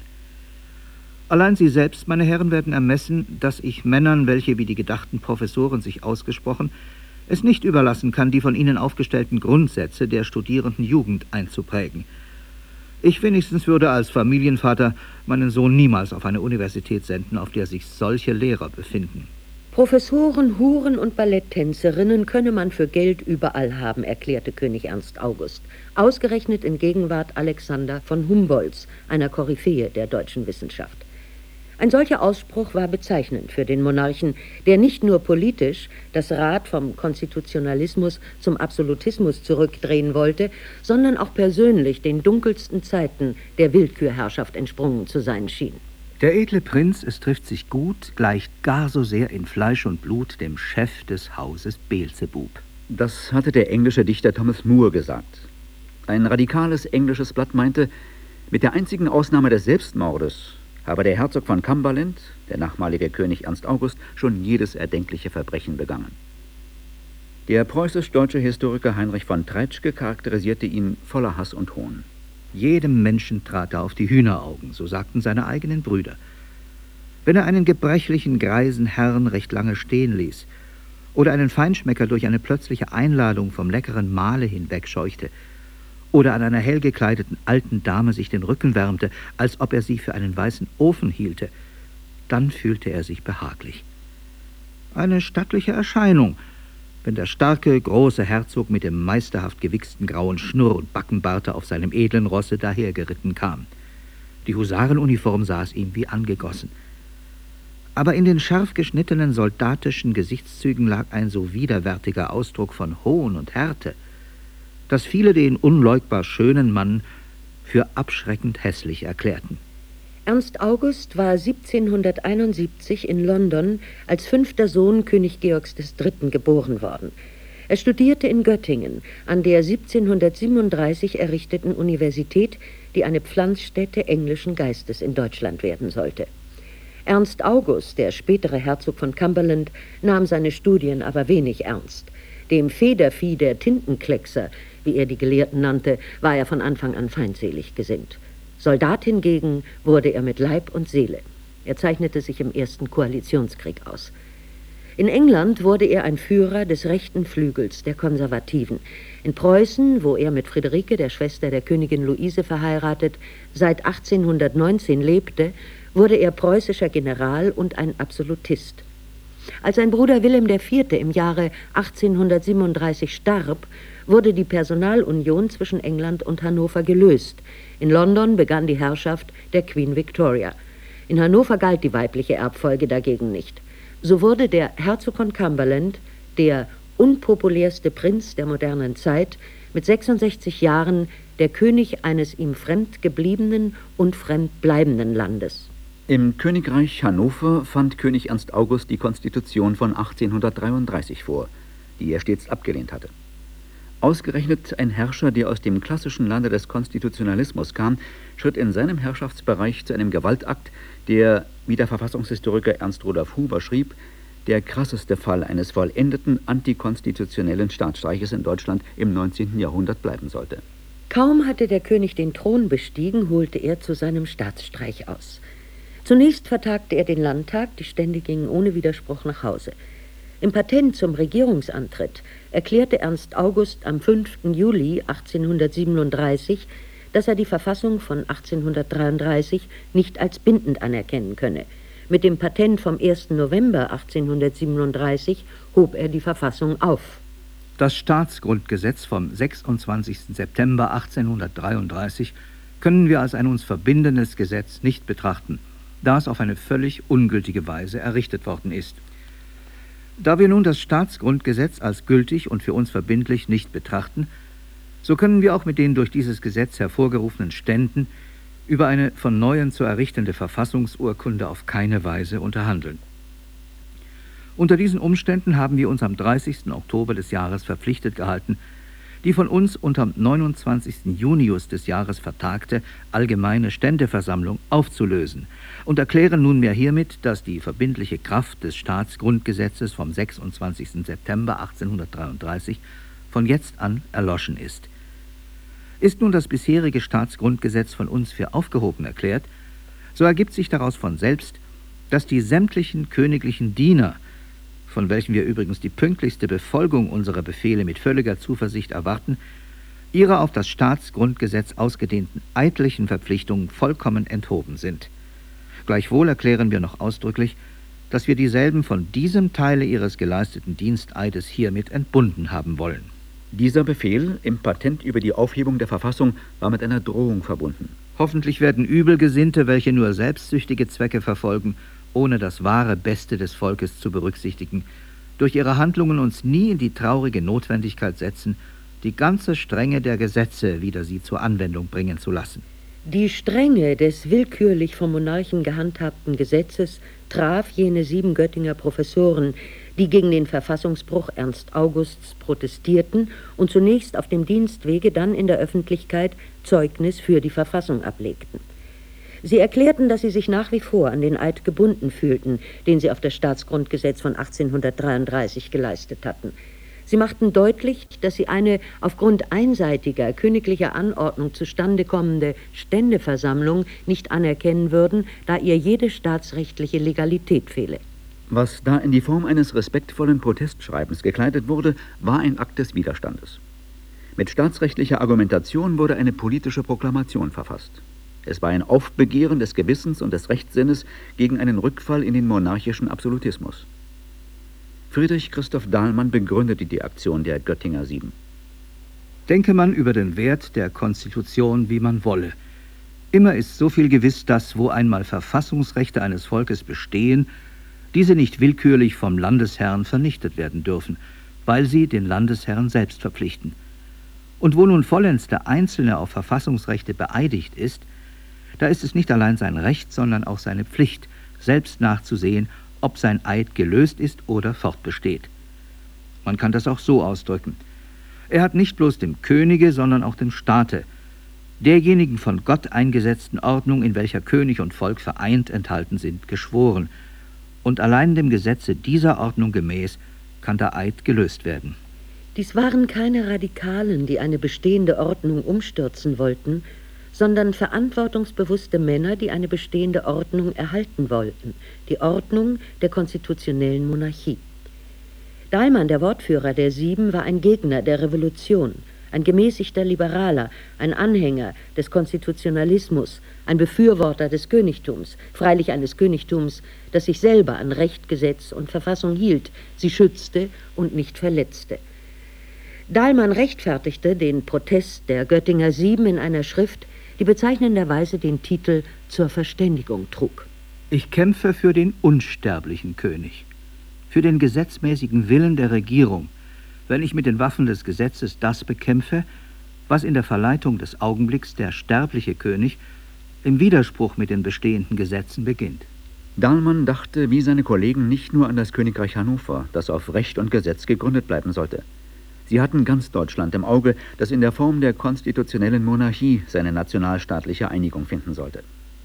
Allein Sie selbst, meine Herren, werden ermessen, dass ich Männern, welche wie die gedachten Professoren sich ausgesprochen, es nicht überlassen kann, die von ihnen aufgestellten Grundsätze der studierenden Jugend einzuprägen. Ich wenigstens würde als Familienvater meinen Sohn niemals auf eine Universität senden, auf der sich solche Lehrer befinden. Professoren, Huren und Balletttänzerinnen könne man für Geld überall haben, erklärte König Ernst August, ausgerechnet in Gegenwart Alexander von Humboldts, einer Koryphäe der deutschen Wissenschaft. Ein solcher Ausspruch war bezeichnend für den Monarchen, der nicht nur politisch das Rad vom Konstitutionalismus zum Absolutismus zurückdrehen wollte, sondern auch persönlich den dunkelsten Zeiten der Willkürherrschaft entsprungen zu sein schien. Der edle Prinz, es trifft sich gut, gleicht gar so sehr in Fleisch und Blut dem Chef des Hauses Beelzebub. Das hatte der englische Dichter Thomas Moore gesagt. Ein radikales englisches Blatt meinte, mit der einzigen Ausnahme des Selbstmordes habe der Herzog von Cumberland, der nachmalige König Ernst August, schon jedes erdenkliche Verbrechen begangen. Der preußisch-deutsche Historiker Heinrich von Treitschke charakterisierte ihn voller Hass und Hohn. Jedem Menschen trat er auf die Hühneraugen, so sagten seine eigenen Brüder. Wenn er einen gebrechlichen, greisen Herrn recht lange stehen ließ oder einen Feinschmecker durch eine plötzliche Einladung vom leckeren Mahle hinwegscheuchte oder an einer hell gekleideten alten Dame sich den Rücken wärmte, als ob er sie für einen weißen Ofen hielte, dann fühlte er sich behaglich. Eine stattliche Erscheinung, wenn der starke, große Herzog mit dem meisterhaft gewichsten grauen Schnurr- und Backenbarte auf seinem edlen Rosse dahergeritten kam. Die Husarenuniform saß ihm wie angegossen. Aber in den scharf geschnittenen soldatischen Gesichtszügen lag ein so widerwärtiger Ausdruck von Hohn und Härte, dass viele den unleugbar schönen Mann für abschreckend hässlich erklärten. Ernst August war siebzehnhunderteinundsiebzig in London als fünfter Sohn König Georgs des Dritten geboren worden. Er studierte in Göttingen an der siebzehnhundertsiebenunddreißig errichteten Universität, die eine Pflanzstätte englischen Geistes in Deutschland werden sollte. Ernst August, der spätere Herzog von Cumberland, nahm seine Studien aber wenig ernst. Dem Federvieh der Tintenkleckser, wie er die Gelehrten nannte, war er von Anfang an feindselig gesinnt. Soldat hingegen wurde er mit Leib und Seele. Er zeichnete sich im ersten Koalitionskrieg aus. In England wurde er ein Führer des rechten Flügels der Konservativen. In Preußen, wo er mit Friederike, der Schwester der Königin Luise, verheiratet, seit achtzehnhundertneunzehn lebte, wurde er preußischer General und ein Absolutist. Als sein Bruder Wilhelm der Vierte im Jahre achtzehnhundertsiebenunddreißig starb, wurde die Personalunion zwischen England und Hannover gelöst. In London begann die Herrschaft der Queen Victoria. In Hannover galt die weibliche Erbfolge dagegen nicht. So wurde der Herzog von Cumberland der unpopulärste Prinz der modernen Zeit, mit sechsundsechzig Jahren der König eines ihm fremd gebliebenen und fremd bleibenden Landes. Im Königreich Hannover fand König Ernst August die Konstitution von achtzehnhundertdreiunddreißig vor, die er stets abgelehnt hatte. Ausgerechnet ein Herrscher, der aus dem klassischen Lande des Konstitutionalismus kam, schritt in seinem Herrschaftsbereich zu einem Gewaltakt, der, wie der Verfassungshistoriker Ernst Rudolf Huber schrieb, der krasseste Fall eines vollendeten antikonstitutionellen Staatsstreiches in Deutschland im neunzehnten Jahrhundert bleiben sollte. Kaum hatte der König den Thron bestiegen, holte er zu seinem Staatsstreich aus. Zunächst vertagte er den Landtag, die Stände gingen ohne Widerspruch nach Hause. Im Patent zum Regierungsantritt erklärte Ernst August am fünften Juli achtzehnhundertsiebenunddreißig, dass er die Verfassung von achtzehnhundertdreiunddreißig nicht als bindend anerkennen könne. Mit dem Patent vom ersten November achtzehnhundertsiebenunddreißig hob er die Verfassung auf. Das Staatsgrundgesetz vom sechsundzwanzigsten September achtzehnhundertdreiunddreißig können wir als ein uns verbindendes Gesetz nicht betrachten, da es auf eine völlig ungültige Weise errichtet worden ist. Da wir nun das Staatsgrundgesetz als gültig und für uns verbindlich nicht betrachten, so können wir auch mit den durch dieses Gesetz hervorgerufenen Ständen über eine von Neuem zu errichtende Verfassungsurkunde auf keine Weise unterhandeln. Unter diesen Umständen haben wir uns am dreißigsten Oktober des Jahres verpflichtet gehalten, die von uns unterm neunundzwanzigsten Junius des Jahres vertagte allgemeine Ständeversammlung aufzulösen und erklären nunmehr hiermit, dass die verbindliche Kraft des Staatsgrundgesetzes vom sechsundzwanzigsten September achtzehnhundertdreiunddreißig von jetzt an erloschen ist. Ist nun das bisherige Staatsgrundgesetz von uns für aufgehoben erklärt, so ergibt sich daraus von selbst, dass die sämtlichen königlichen Diener, von welchen wir übrigens die pünktlichste Befolgung unserer Befehle mit völliger Zuversicht erwarten, ihre auf das Staatsgrundgesetz ausgedehnten eidlichen Verpflichtungen vollkommen enthoben sind. Gleichwohl erklären wir noch ausdrücklich, dass wir dieselben von diesem Teile ihres geleisteten Diensteides hiermit entbunden haben wollen. Dieser Befehl im Patent über die Aufhebung der Verfassung war mit einer Drohung verbunden. Hoffentlich werden Übelgesinnte, welche nur selbstsüchtige Zwecke verfolgen, ohne das wahre Beste des Volkes zu berücksichtigen, durch ihre Handlungen uns nie in die traurige Notwendigkeit setzen, die ganze Strenge der Gesetze wider sie zur Anwendung bringen zu lassen. Die Strenge des willkürlich vom Monarchen gehandhabten Gesetzes traf jene sieben Göttinger Professoren, die gegen den Verfassungsbruch Ernst Augusts protestierten und zunächst auf dem Dienstwege, dann in der Öffentlichkeit Zeugnis für die Verfassung ablegten. Sie erklärten, dass sie sich nach wie vor an den Eid gebunden fühlten, den sie auf das Staatsgrundgesetz von achtzehnhundertdreiunddreißig geleistet hatten. Sie machten deutlich, dass sie eine aufgrund einseitiger königlicher Anordnung zustande kommende Ständeversammlung nicht anerkennen würden, da ihr jede staatsrechtliche Legalität fehle. Was da in die Form eines respektvollen Protestschreibens gekleidet wurde, war ein Akt des Widerstandes. Mit staatsrechtlicher Argumentation wurde eine politische Proklamation verfasst. Es war ein Aufbegehren des Gewissens und des Rechtssinnes gegen einen Rückfall in den monarchischen Absolutismus. Friedrich Christoph Dahlmann begründete die Aktion der Göttinger Sieben. Denke man über den Wert der Konstitution, wie man wolle. Immer ist so viel gewiss, dass, wo einmal Verfassungsrechte eines Volkes bestehen, diese nicht willkürlich vom Landesherrn vernichtet werden dürfen, weil sie den Landesherrn selbst verpflichten. Und wo nun vollends der Einzelne auf Verfassungsrechte beeidigt ist, da ist es nicht allein sein Recht, sondern auch seine Pflicht, selbst nachzusehen, ob sein Eid gelöst ist oder fortbesteht. Man kann das auch so ausdrücken. Er hat nicht bloß dem Könige, sondern auch dem Staate, derjenigen von Gott eingesetzten Ordnung, in welcher König und Volk vereint enthalten sind, geschworen. Und allein dem Gesetze dieser Ordnung gemäß kann der Eid gelöst werden. Dies waren keine Radikalen, die eine bestehende Ordnung umstürzen wollten, sondern verantwortungsbewusste Männer, die eine bestehende Ordnung erhalten wollten, die Ordnung der konstitutionellen Monarchie. Dahlmann, der Wortführer der Sieben, war ein Gegner der Revolution, ein gemäßigter Liberaler, ein Anhänger des Konstitutionalismus, ein Befürworter des Königtums, freilich eines Königtums, das sich selber an Recht, Gesetz und Verfassung hielt, sie schützte und nicht verletzte. Dahlmann rechtfertigte den Protest der Göttinger Sieben in einer Schrift, die bezeichnenderweise den Titel »Zur Verständigung« trug. Ich kämpfe für den unsterblichen König, für den gesetzmäßigen Willen der Regierung, wenn ich mit den Waffen des Gesetzes das bekämpfe, was in der Verleitung des Augenblicks der sterbliche König im Widerspruch mit den bestehenden Gesetzen beginnt. Dahlmann dachte, wie seine Kollegen, nicht nur an das Königreich Hannover, das auf Recht und Gesetz gegründet bleiben sollte. Sie hatten ganz Deutschland im Auge, das in der Form der konstitutionellen Monarchie seine nationalstaatliche Einigung finden sollte.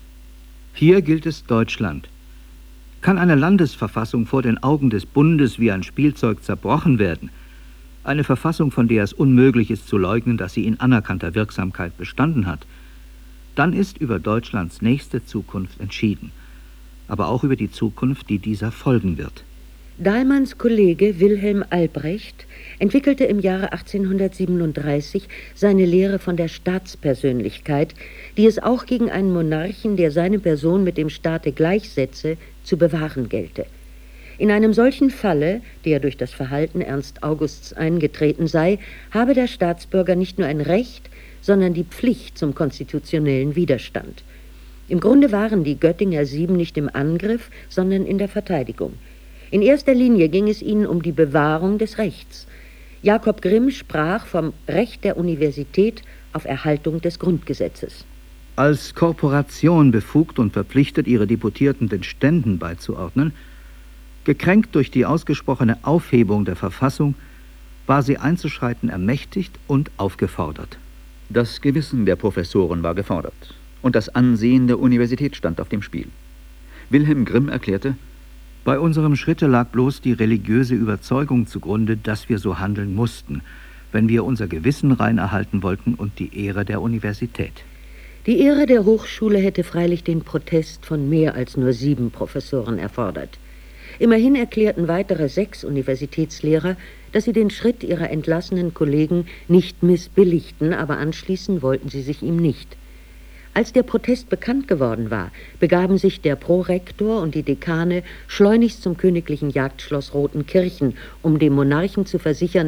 Hier gilt es Deutschland. Kann eine Landesverfassung vor den Augen des Bundes wie ein Spielzeug zerbrochen werden, eine Verfassung, von der es unmöglich ist zu leugnen, dass sie in anerkannter Wirksamkeit bestanden hat, dann ist über Deutschlands nächste Zukunft entschieden, aber auch über die Zukunft, die dieser folgen wird. Dahlmanns Kollege Wilhelm Albrecht entwickelte im Jahre achtzehnhundertsiebenunddreißig seine Lehre von der Staatspersönlichkeit, die es auch gegen einen Monarchen, der seine Person mit dem Staate gleichsetze, zu bewahren gelte. In einem solchen Falle, der durch das Verhalten Ernst Augusts eingetreten sei, habe der Staatsbürger nicht nur ein Recht, sondern die Pflicht zum konstitutionellen Widerstand. Im Grunde waren die Göttinger Sieben nicht im Angriff, sondern in der Verteidigung. In erster Linie ging es ihnen um die Bewahrung des Rechts. Jakob Grimm sprach vom Recht der Universität auf Erhaltung des Grundgesetzes. Als Korporation befugt und verpflichtet, ihre Deputierten den Ständen beizuordnen, gekränkt durch die ausgesprochene Aufhebung der Verfassung, war sie einzuschreiten ermächtigt und aufgefordert. Das Gewissen der Professoren war gefordert und das Ansehen der Universität stand auf dem Spiel. Wilhelm Grimm erklärte: Bei unserem Schritte lag bloß die religiöse Überzeugung zugrunde, dass wir so handeln mussten, wenn wir unser Gewissen rein erhalten wollten und die Ehre der Universität. Die Ehre der Hochschule hätte freilich den Protest von mehr als nur sieben Professoren erfordert. Immerhin erklärten weitere sechs Universitätslehrer, dass sie den Schritt ihrer entlassenen Kollegen nicht missbilligten, aber anschließen wollten sie sich ihm nicht. Als der Protest bekannt geworden war, begaben sich der Prorektor und die Dekane schleunigst zum königlichen Jagdschloss Rotenkirchen, um dem Monarchen zu versichern,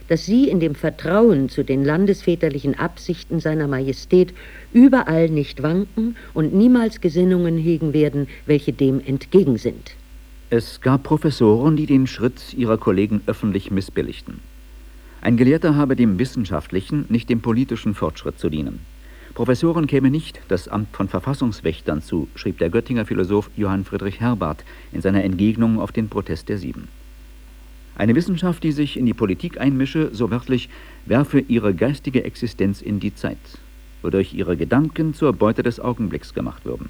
dass sie in dem Vertrauen zu den landesväterlichen Absichten seiner Majestät überall nicht wanken und niemals Gesinnungen hegen werden, welche dem entgegen sind. Es gab Professoren, die den Schritt ihrer Kollegen öffentlich missbilligten. Ein Gelehrter habe dem wissenschaftlichen, nicht dem politischen Fortschritt zu dienen. Professoren käme nicht das Amt von Verfassungswächtern zu, schrieb der Göttinger Philosoph Johann Friedrich Herbart in seiner Entgegnung auf den Protest der Sieben. Eine Wissenschaft, die sich in die Politik einmische, so wörtlich, werfe ihre geistige Existenz in die Zeit, wodurch ihre Gedanken zur Beute des Augenblicks gemacht würden.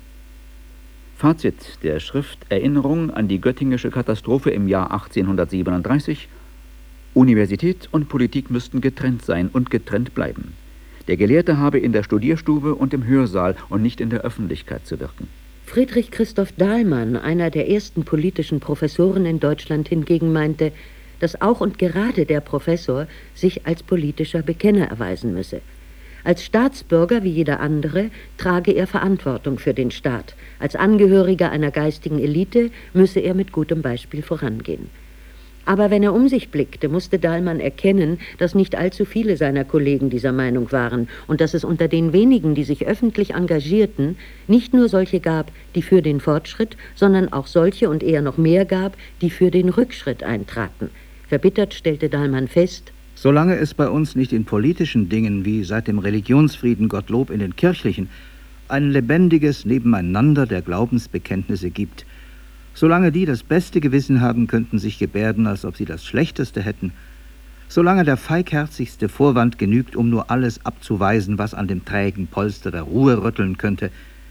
Fazit der Schrift Erinnerung an die göttingische Katastrophe im Jahr achtzehnhundertsiebenunddreißig: Universität und Politik müssten getrennt sein und getrennt bleiben. Der Gelehrte habe in der Studierstube und im Hörsaal und nicht in der Öffentlichkeit zu wirken. Friedrich Christoph Dahlmann, einer der ersten politischen Professoren in Deutschland, hingegen meinte, dass auch und gerade der Professor sich als politischer Bekenner erweisen müsse. Als Staatsbürger wie jeder andere trage er Verantwortung für den Staat. Als Angehöriger einer geistigen Elite müsse er mit gutem Beispiel vorangehen. Aber wenn er um sich blickte, musste Dahlmann erkennen, dass nicht allzu viele seiner Kollegen dieser Meinung waren und dass es unter den wenigen, die sich öffentlich engagierten, nicht nur solche gab, die für den Fortschritt, sondern auch solche und eher noch mehr gab, die für den Rückschritt eintraten. Verbittert stellte Dahlmann fest: Solange es bei uns nicht in politischen Dingen wie seit dem Religionsfrieden Gottlob in den kirchlichen ein lebendiges Nebeneinander der Glaubensbekenntnisse gibt, solange die das beste Gewissen haben, könnten sich gebärden, als ob sie das Schlechteste hätten, solange der feigherzigste Vorwand genügt, um nur alles abzuweisen, was an dem trägen Polster der Ruhe rütteln könnte,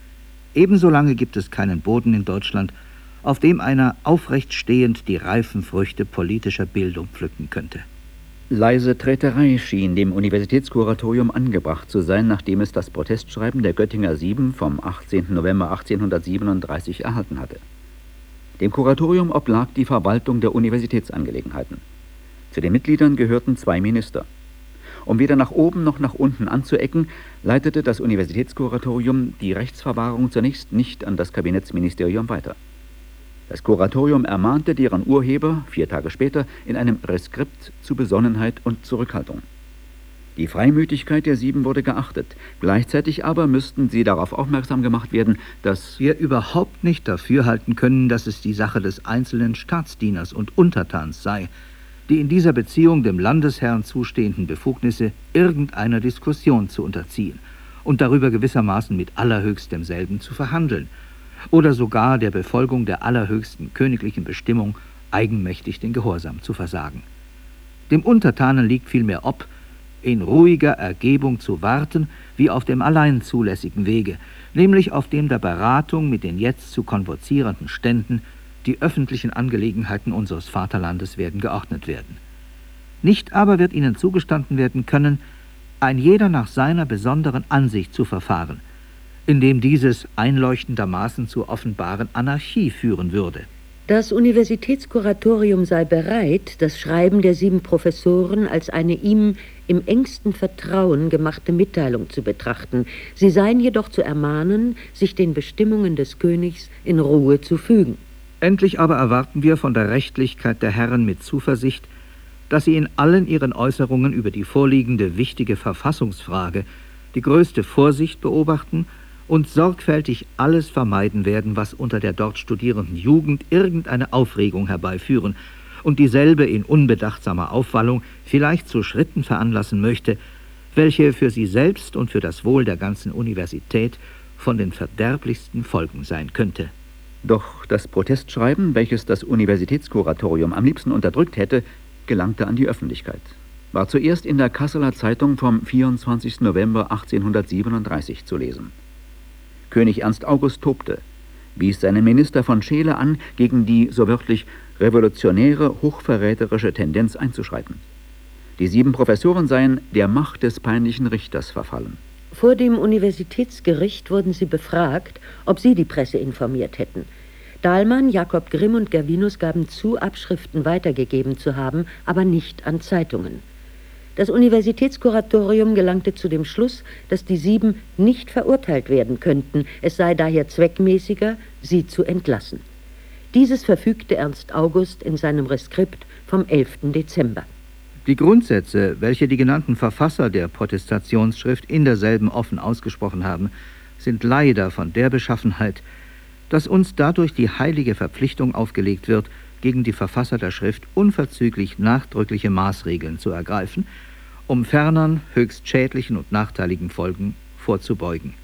ebenso lange gibt es keinen Boden in Deutschland, auf dem einer aufrecht stehend die reifen Früchte politischer Bildung pflücken könnte. Leise Träterei schien dem Universitätskuratorium angebracht zu sein, nachdem es das Protestschreiben der Göttinger Sieben vom achtzehnten November achtzehnhundertsiebenunddreißig erhalten hatte. Dem Kuratorium oblag die Verwaltung der Universitätsangelegenheiten. Zu den Mitgliedern gehörten zwei Minister. Um weder nach oben noch nach unten anzuecken, leitete das Universitätskuratorium die Rechtsverwahrung zunächst nicht an das Kabinettsministerium weiter. Das Kuratorium ermahnte deren Urheber vier Tage später in einem Reskript zu Besonnenheit und Zurückhaltung. Die Freimütigkeit der Sieben wurde geachtet. Gleichzeitig aber müssten sie darauf aufmerksam gemacht werden, dass wir überhaupt nicht dafür halten können, dass es die Sache des einzelnen Staatsdieners und Untertans sei, die in dieser Beziehung dem Landesherrn zustehenden Befugnisse irgendeiner Diskussion zu unterziehen und darüber gewissermaßen mit allerhöchstem selben zu verhandeln oder sogar der Befolgung der allerhöchsten königlichen Bestimmung eigenmächtig den Gehorsam zu versagen. Dem Untertanen liegt vielmehr ob, in ruhiger Ergebung zu warten, wie auf dem allein zulässigen Wege, nämlich auf dem der Beratung mit den jetzt zu konvozierenden Ständen die öffentlichen Angelegenheiten unseres Vaterlandes werden geordnet werden. Nicht aber wird ihnen zugestanden werden können, ein jeder nach seiner besonderen Ansicht zu verfahren, indem dieses einleuchtendermaßen zur offenbaren Anarchie führen würde. Das Universitätskuratorium sei bereit, das Schreiben der sieben Professoren als eine ihm im engsten Vertrauen gemachte Mitteilung zu betrachten. Sie seien jedoch zu ermahnen, sich den Bestimmungen des Königs in Ruhe zu fügen. Endlich aber erwarten wir von der Rechtlichkeit der Herren mit Zuversicht, dass sie in allen ihren Äußerungen über die vorliegende wichtige Verfassungsfrage die größte Vorsicht beobachten und sorgfältig alles vermeiden werden, was unter der dort studierenden Jugend irgendeine Aufregung herbeiführen und dieselbe in unbedachtsamer Aufwallung vielleicht zu Schritten veranlassen möchte, welche für sie selbst und für das Wohl der ganzen Universität von den verderblichsten Folgen sein könnte. Doch das Protestschreiben, welches das Universitätskuratorium am liebsten unterdrückt hätte, gelangte an die Öffentlichkeit. War zuerst in der Kasseler Zeitung vom vierundzwanzigsten November achtzehnhundertsiebenunddreißig zu lesen. König Ernst August tobte, wies seinen Minister von Scheele an, gegen die, so wörtlich, revolutionäre, hochverräterische Tendenz einzuschreiten. Die sieben Professoren seien der Macht des peinlichen Richters verfallen. Vor dem Universitätsgericht wurden sie befragt, ob sie die Presse informiert hätten. Dahlmann, Jakob Grimm und Gervinus gaben zu, Abschriften weitergegeben zu haben, aber nicht an Zeitungen. Das Universitätskuratorium gelangte zu dem Schluss, dass die Sieben nicht verurteilt werden könnten. Es sei daher zweckmäßiger, sie zu entlassen. Dieses verfügte Ernst August in seinem Reskript vom elften Dezember. Die Grundsätze, welche die genannten Verfasser der Protestationsschrift in derselben offen ausgesprochen haben, sind leider von der Beschaffenheit, dass uns dadurch die heilige Verpflichtung aufgelegt wird, gegen die Verfasser der Schrift unverzüglich nachdrückliche Maßregeln zu ergreifen, um fernern höchst schädlichen und nachteiligen Folgen vorzubeugen.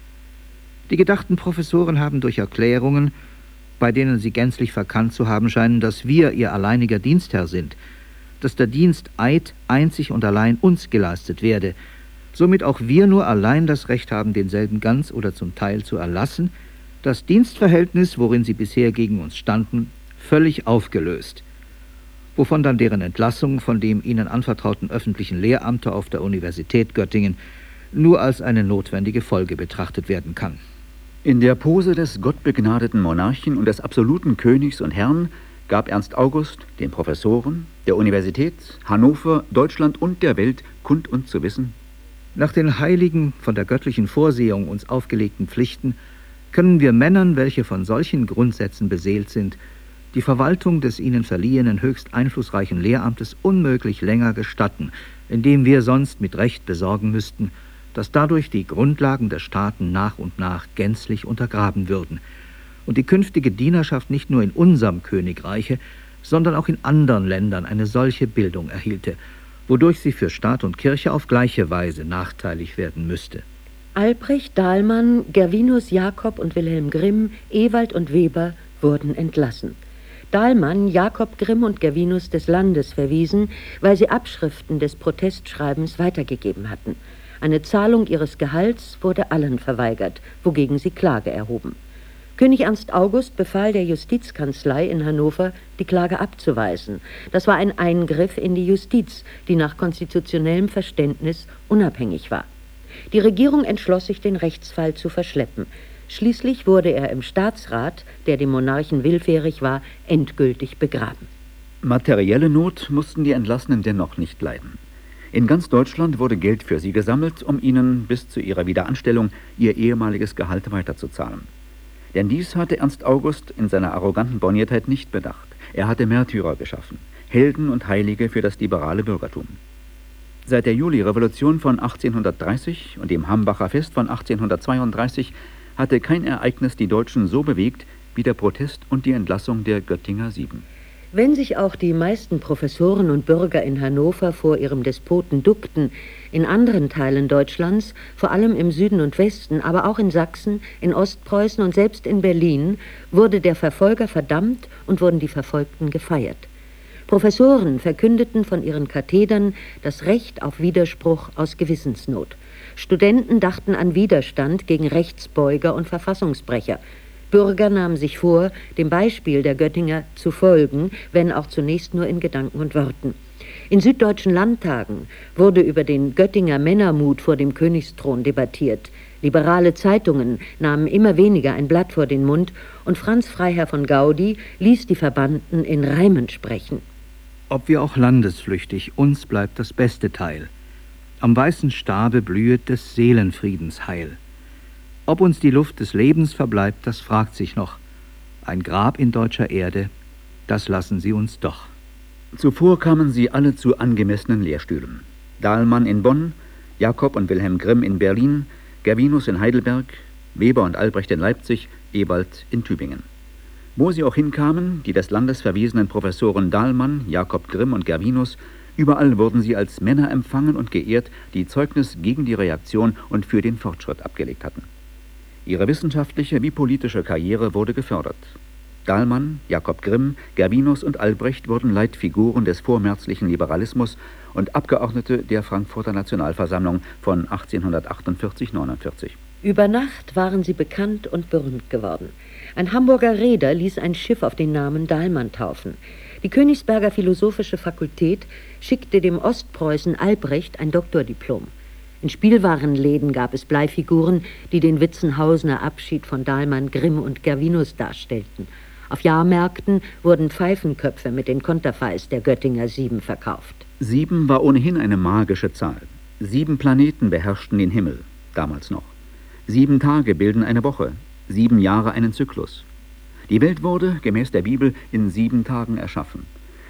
Die gedachten Professoren haben durch Erklärungen, bei denen sie gänzlich verkannt zu haben scheinen, dass wir ihr alleiniger Dienstherr sind, dass der Diensteid einzig und allein uns geleistet werde, somit auch wir nur allein das Recht haben, denselben ganz oder zum Teil zu erlassen, das Dienstverhältnis, worin sie bisher gegen uns standen, völlig aufgelöst, wovon dann deren Entlassung von dem ihnen anvertrauten öffentlichen Lehramte auf der Universität Göttingen nur als eine notwendige Folge betrachtet werden kann. In der Pose des gottbegnadeten Monarchen und des absoluten Königs und Herrn gab Ernst August den Professoren der Universität, Hannover, Deutschland und der Welt kund und zu wissen: Nach den heiligen, von der göttlichen Vorsehung uns aufgelegten Pflichten können wir Männern, welche von solchen Grundsätzen beseelt sind, die Verwaltung des ihnen verliehenen höchst einflussreichen Lehramtes unmöglich länger gestatten, indem wir sonst mit Recht besorgen müssten, dass dadurch die Grundlagen der Staaten nach und nach gänzlich untergraben würden und die künftige Dienerschaft nicht nur in unserem Königreiche, sondern auch in anderen Ländern eine solche Bildung erhielte, wodurch sie für Staat und Kirche auf gleiche Weise nachteilig werden müsste. Albrecht, Dahlmann, Gervinus, Jakob und Wilhelm Grimm, Ewald und Weber wurden entlassen. Dahlmann, Jakob Grimm und Gervinus des Landes verwiesen, weil sie Abschriften des Protestschreibens weitergegeben hatten. Eine Zahlung ihres Gehalts wurde allen verweigert, wogegen sie Klage erhoben. König Ernst August befahl der Justizkanzlei in Hannover, die Klage abzuweisen. Das war ein Eingriff in die Justiz, die nach konstitutionellem Verständnis unabhängig war. Die Regierung entschloss sich, den Rechtsfall zu verschleppen. Schließlich wurde er im Staatsrat, der dem Monarchen willfährig war, endgültig begraben. Materielle Not mussten die Entlassenen dennoch nicht leiden. In ganz Deutschland wurde Geld für sie gesammelt, um ihnen bis zu ihrer Wiederanstellung ihr ehemaliges Gehalt weiterzuzahlen. Denn dies hatte Ernst August in seiner arroganten Borniertheit nicht bedacht. Er hatte Märtyrer geschaffen, Helden und Heilige für das liberale Bürgertum. Seit der Julirevolution von achtzehnhundertdreißig und dem Hambacher Fest von achtzehnhundertzweiunddreißig hatte kein Ereignis die Deutschen so bewegt wie der Protest und die Entlassung der Göttinger Sieben. Wenn sich auch die meisten Professoren und Bürger in Hannover vor ihrem Despoten duckten, in anderen Teilen Deutschlands, vor allem im Süden und Westen, aber auch in Sachsen, in Ostpreußen und selbst in Berlin, wurde der Verfolger verdammt und wurden die Verfolgten gefeiert. Professoren verkündeten von ihren Kathedern das Recht auf Widerspruch aus Gewissensnot. Studenten dachten an Widerstand gegen Rechtsbeuger und Verfassungsbrecher. Bürger nahmen sich vor, dem Beispiel der Göttinger zu folgen, wenn auch zunächst nur in Gedanken und Worten. In süddeutschen Landtagen wurde über den Göttinger Männermut vor dem Königsthron debattiert. Liberale Zeitungen nahmen immer weniger ein Blatt vor den Mund und Franz Freiherr von Gaudi ließ die Verbannten in Reimen sprechen. Ob wir auch landesflüchtig, uns bleibt das beste Teil. Am weißen Stabe blühet des Seelenfriedens Heil. Ob uns die Luft des Lebens verbleibt, das fragt sich noch. Ein Grab in deutscher Erde, das lassen sie uns doch. Zuvor kamen sie alle zu angemessenen Lehrstühlen. Dahlmann in Bonn, Jakob und Wilhelm Grimm in Berlin, Gervinus in Heidelberg, Weber und Albrecht in Leipzig, Ewald in Tübingen. Wo sie auch hinkamen, die des Landes verwiesenen Professoren Dahlmann, Jakob Grimm und Gervinus, überall wurden sie als Männer empfangen und geehrt, die Zeugnis gegen die Reaktion und für den Fortschritt abgelegt hatten. Ihre wissenschaftliche wie politische Karriere wurde gefördert. Dahlmann, Jakob Grimm, Gervinus und Albrecht wurden Leitfiguren des vormärzlichen Liberalismus und Abgeordnete der Frankfurter Nationalversammlung von achtzehnhundertachtundvierzig neunundvierzig. Über Nacht waren sie bekannt und berühmt geworden. Ein Hamburger Reeder ließ ein Schiff auf den Namen Dahlmann taufen. Die Königsberger Philosophische Fakultät schickte dem Ostpreußen Albrecht ein Doktordiplom. In Spielwarenläden gab es Bleifiguren, die den Witzenhausener Abschied von Dahlmann, Grimm und Gervinus darstellten. Auf Jahrmärkten wurden Pfeifenköpfe mit den Konterfeis der Göttinger Sieben verkauft. Sieben war ohnehin eine magische Zahl. Sieben Planeten beherrschten den Himmel, damals noch. Sieben Tage bilden eine Woche, sieben Jahre einen Zyklus. Die Welt wurde, gemäß der Bibel, in sieben Tagen erschaffen.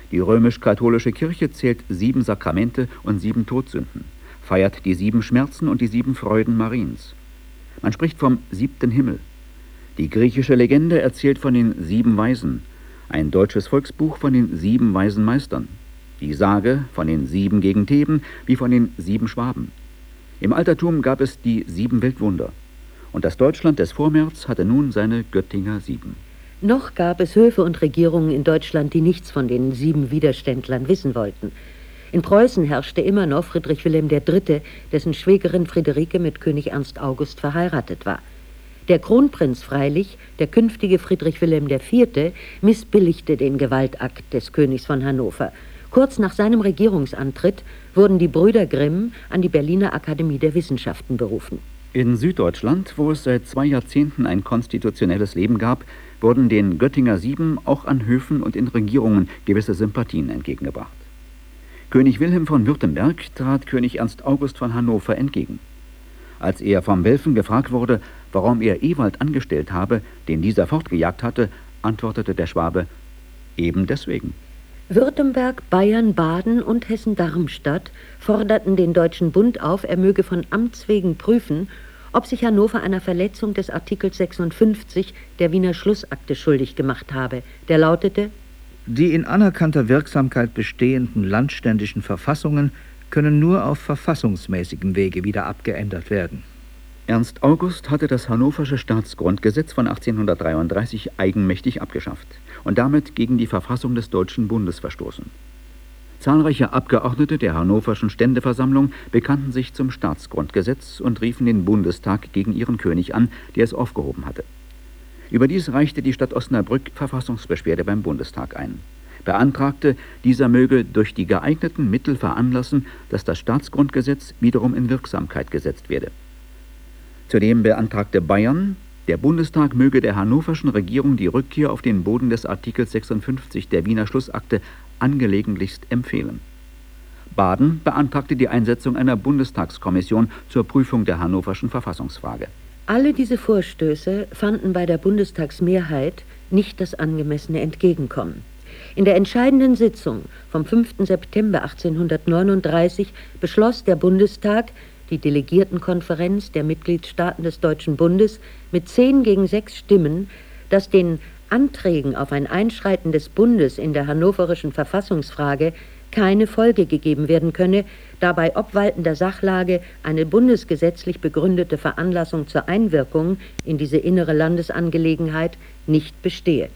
Die römisch-katholische Kirche zählt sieben Sakramente und sieben Todsünden, feiert die sieben Schmerzen und die sieben Freuden Mariens. Man spricht vom siebten Himmel. Die griechische Legende erzählt von den sieben Weisen, ein deutsches Volksbuch von den sieben weisen Meistern, die Sage von den sieben gegen Theben wie von den sieben Schwaben. Im Altertum gab es die sieben Weltwunder. Und das Deutschland des Vormärz hatte nun seine Göttinger Sieben. Noch gab es Höfe und Regierungen in Deutschland, die nichts von den sieben Widerständlern wissen wollten. In Preußen herrschte immer noch Friedrich Wilhelm der Dritte., dessen Schwägerin Friederike mit König Ernst August verheiratet war. Der Kronprinz freilich, der künftige Friedrich Wilhelm der Vierte., missbilligte den Gewaltakt des Königs von Hannover. Kurz nach seinem Regierungsantritt wurden die Brüder Grimm an die Berliner Akademie der Wissenschaften berufen. In Süddeutschland, wo es seit zwei Jahrzehnten ein konstitutionelles Leben gab, wurden den Göttinger Sieben auch an Höfen und in Regierungen gewisse Sympathien entgegengebracht. König Wilhelm von Württemberg trat König Ernst August von Hannover entgegen. Als er vom Welfen gefragt wurde, warum er Ewald angestellt habe, den dieser fortgejagt hatte, antwortete der Schwabe: Eben deswegen. Württemberg, Bayern, Baden und Hessen-Darmstadt forderten den Deutschen Bund auf, er möge von Amts wegen prüfen, ob sich Hannover einer Verletzung des Artikels sechsundfünfzig der Wiener Schlussakte schuldig gemacht habe. Der lautete: Die in anerkannter Wirksamkeit bestehenden landständischen Verfassungen können nur auf verfassungsmäßigem Wege wieder abgeändert werden. Ernst August hatte das Hannoversche Staatsgrundgesetz von achtzehnhundertdreiunddreißig eigenmächtig abgeschafft und damit gegen die Verfassung des Deutschen Bundes verstoßen. Zahlreiche Abgeordnete der Hannoverschen Ständeversammlung bekannten sich zum Staatsgrundgesetz und riefen den Bundestag gegen ihren König an, der es aufgehoben hatte. Überdies reichte die Stadt Osnabrück Verfassungsbeschwerde beim Bundestag ein, beantragte, dieser möge durch die geeigneten Mittel veranlassen, dass das Staatsgrundgesetz wiederum in Wirksamkeit gesetzt werde. Zudem beantragte Bayern, der Bundestag möge der hannoverschen Regierung die Rückkehr auf den Boden des Artikels sechsundfünfzig der Wiener Schlussakte angelegentlichst empfehlen. Baden beantragte die Einsetzung einer Bundestagskommission zur Prüfung der hannoverschen Verfassungsfrage. Alle diese Vorstöße fanden bei der Bundestagsmehrheit nicht das angemessene Entgegenkommen. In der entscheidenden Sitzung vom fünften September achtzehnhundertneununddreißig beschloss der Bundestag, die Delegiertenkonferenz der Mitgliedstaaten des Deutschen Bundes, mit zehn gegen sechs Stimmen, dass den Anträgen auf ein Einschreiten des Bundes in der hannoverischen Verfassungsfrage keine Folge gegeben werden könne, da bei obwaltender Sachlage eine bundesgesetzlich begründete Veranlassung zur Einwirkung in diese innere Landesangelegenheit nicht bestehe.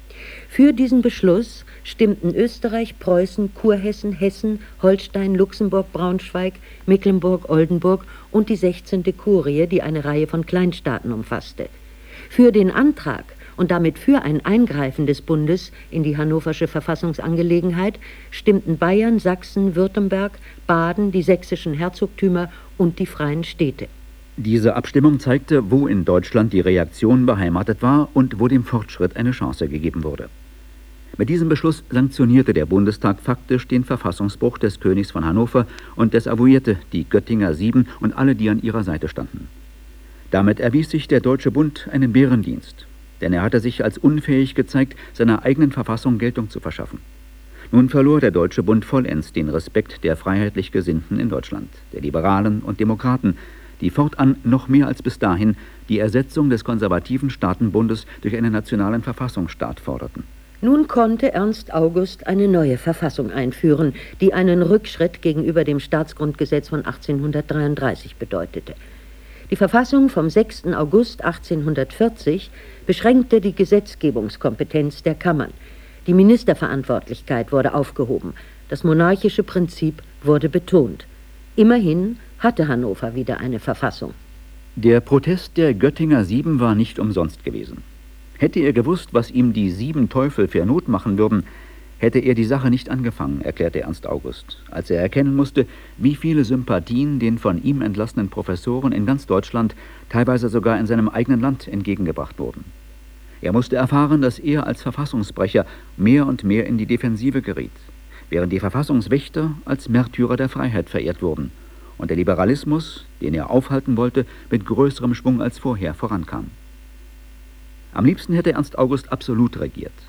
Für diesen Beschluss stimmten Österreich, Preußen, Kurhessen, Hessen, Holstein, Luxemburg, Braunschweig, Mecklenburg, Oldenburg und die sechzehnte Kurie, die eine Reihe von Kleinstaaten umfasste. Für den Antrag und damit für ein Eingreifen des Bundes in die hannoversche Verfassungsangelegenheit stimmten Bayern, Sachsen, Württemberg, Baden, die sächsischen Herzogtümer und die freien Städte. Diese Abstimmung zeigte, wo in Deutschland die Reaktion beheimatet war und wo dem Fortschritt eine Chance gegeben wurde. Mit diesem Beschluss sanktionierte der Bundestag faktisch den Verfassungsbruch des Königs von Hannover und desavouierte die Göttinger Sieben und alle, die an ihrer Seite standen. Damit erwies sich der Deutsche Bund einen Bärendienst, denn er hatte sich als unfähig gezeigt, seiner eigenen Verfassung Geltung zu verschaffen. Nun verlor der Deutsche Bund vollends den Respekt der freiheitlich Gesinnten in Deutschland, der Liberalen und Demokraten, die fortan noch mehr als bis dahin die Ersetzung des konservativen Staatenbundes durch einen nationalen Verfassungsstaat forderten. Nun konnte Ernst August eine neue Verfassung einführen, die einen Rückschritt gegenüber dem Staatsgrundgesetz von achtzehnhundertdreiunddreißig bedeutete. Die Verfassung vom sechsten August achtzehnhundertvierzig beschränkte die Gesetzgebungskompetenz der Kammern. Die Ministerverantwortlichkeit wurde aufgehoben. Das monarchische Prinzip wurde betont. Immerhin hatte Hannover wieder eine Verfassung. Der Protest der Göttinger Sieben war nicht umsonst gewesen. Hätte er gewusst, was ihm die sieben Teufel für Not machen würden, hätte er die Sache nicht angefangen, erklärte Ernst August, als er erkennen musste, wie viele Sympathien den von ihm entlassenen Professoren in ganz Deutschland, teilweise sogar in seinem eigenen Land, entgegengebracht wurden. Er musste erfahren, dass er als Verfassungsbrecher mehr und mehr in die Defensive geriet, während die Verfassungswächter als Märtyrer der Freiheit verehrt wurden und der Liberalismus, den er aufhalten wollte, mit größerem Schwung als vorher vorankam. Am liebsten hätte Ernst August absolut regiert.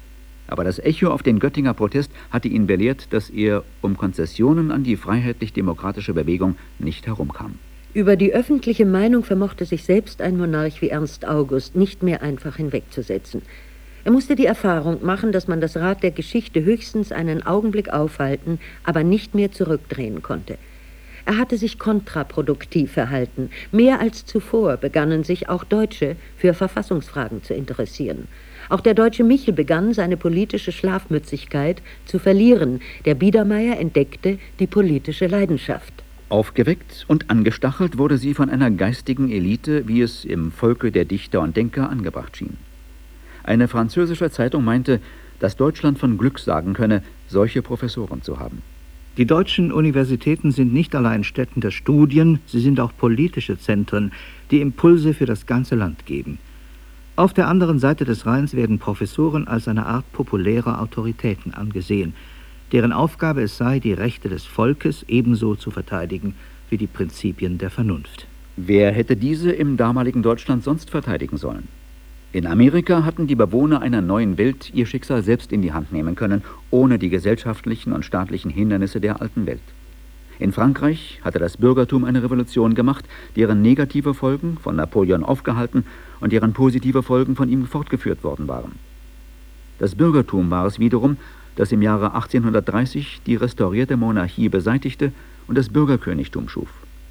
Aber das Echo auf den Göttinger Protest hatte ihn belehrt, dass er um Konzessionen an die freiheitlich-demokratische Bewegung nicht herumkam. Über die öffentliche Meinung vermochte sich selbst ein Monarch wie Ernst August nicht mehr einfach hinwegzusetzen. Er musste die Erfahrung machen, dass man das Rad der Geschichte höchstens einen Augenblick aufhalten, aber nicht mehr zurückdrehen konnte. Er hatte sich kontraproduktiv verhalten. Mehr als zuvor begannen sich auch Deutsche für Verfassungsfragen zu interessieren. Auch der deutsche Michel begann, seine politische Schlafmützigkeit zu verlieren. Der Biedermeier entdeckte die politische Leidenschaft. Aufgeweckt und angestachelt wurde sie von einer geistigen Elite, wie es im Volke der Dichter und Denker angebracht schien. Eine französische Zeitung meinte, dass Deutschland von Glück sagen könne, solche Professoren zu haben. Die deutschen Universitäten sind nicht allein Stätten der Studien, sie sind auch politische Zentren, die Impulse für das ganze Land geben. Auf der anderen Seite des Rheins werden Professoren als eine Art populärer Autoritäten angesehen, deren Aufgabe es sei, die Rechte des Volkes ebenso zu verteidigen wie die Prinzipien der Vernunft. Wer hätte diese im damaligen Deutschland sonst verteidigen sollen? In Amerika hatten die Bewohner einer neuen Welt ihr Schicksal selbst in die Hand nehmen können, ohne die gesellschaftlichen und staatlichen Hindernisse der alten Welt. In Frankreich hatte das Bürgertum eine Revolution gemacht, deren negative Folgen von Napoleon aufgehalten und deren positive Folgen von ihm fortgeführt worden waren. Das Bürgertum war es wiederum, das im Jahre achtzehnhundertdreißig die restaurierte Monarchie beseitigte und das Bürgerkönigtum schuf.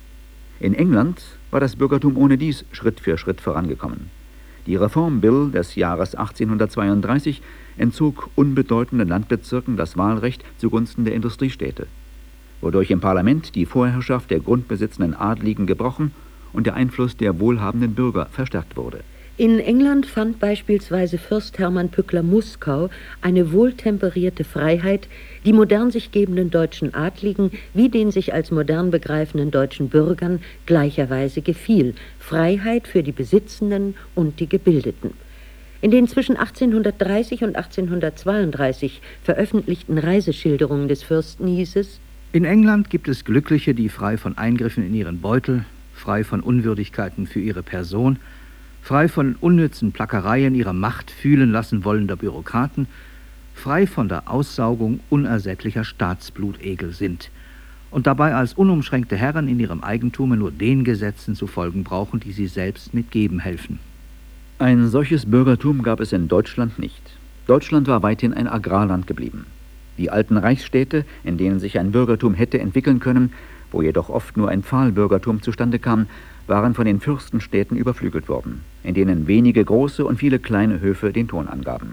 In England war das Bürgertum ohnedies Schritt für Schritt vorangekommen. Die Reform-Bill des Jahres achtzehnhundertzweiunddreißig entzog unbedeutenden Landbezirken das Wahlrecht zugunsten der Industriestädte, wodurch im Parlament die Vorherrschaft der grundbesitzenden Adligen gebrochen und der Einfluss der wohlhabenden Bürger verstärkt wurde. In England fand beispielsweise Fürst Hermann Pückler-Muskau eine wohltemperierte Freiheit, die modern sich gebenden deutschen Adligen wie den sich als modern begreifenden deutschen Bürgern gleicherweise gefiel. Freiheit für die Besitzenden und die Gebildeten. In den zwischen achtzehnhundertdreißig und achtzehnhundertzweiunddreißig veröffentlichten Reiseschilderungen des Fürsten hieß es: In England gibt es Glückliche, die frei von Eingriffen in ihren Beutel, frei von Unwürdigkeiten für ihre Person, frei von unnützen Plackereien ihrer Macht fühlen lassen wollender Bürokraten, frei von der Aussaugung unersättlicher Staatsblutegel sind und dabei als unumschränkte Herren in ihrem Eigentume nur den Gesetzen zu folgen brauchen, die sie selbst mit Geben helfen. Ein solches Bürgertum gab es in Deutschland nicht. Deutschland war weithin ein Agrarland geblieben. Die alten Reichsstädte, in denen sich ein Bürgertum hätte entwickeln können, wo jedoch oft nur ein Pfahlbürgertum zustande kam, waren von den Fürstenstädten überflügelt worden, in denen wenige große und viele kleine Höfe den Ton angaben.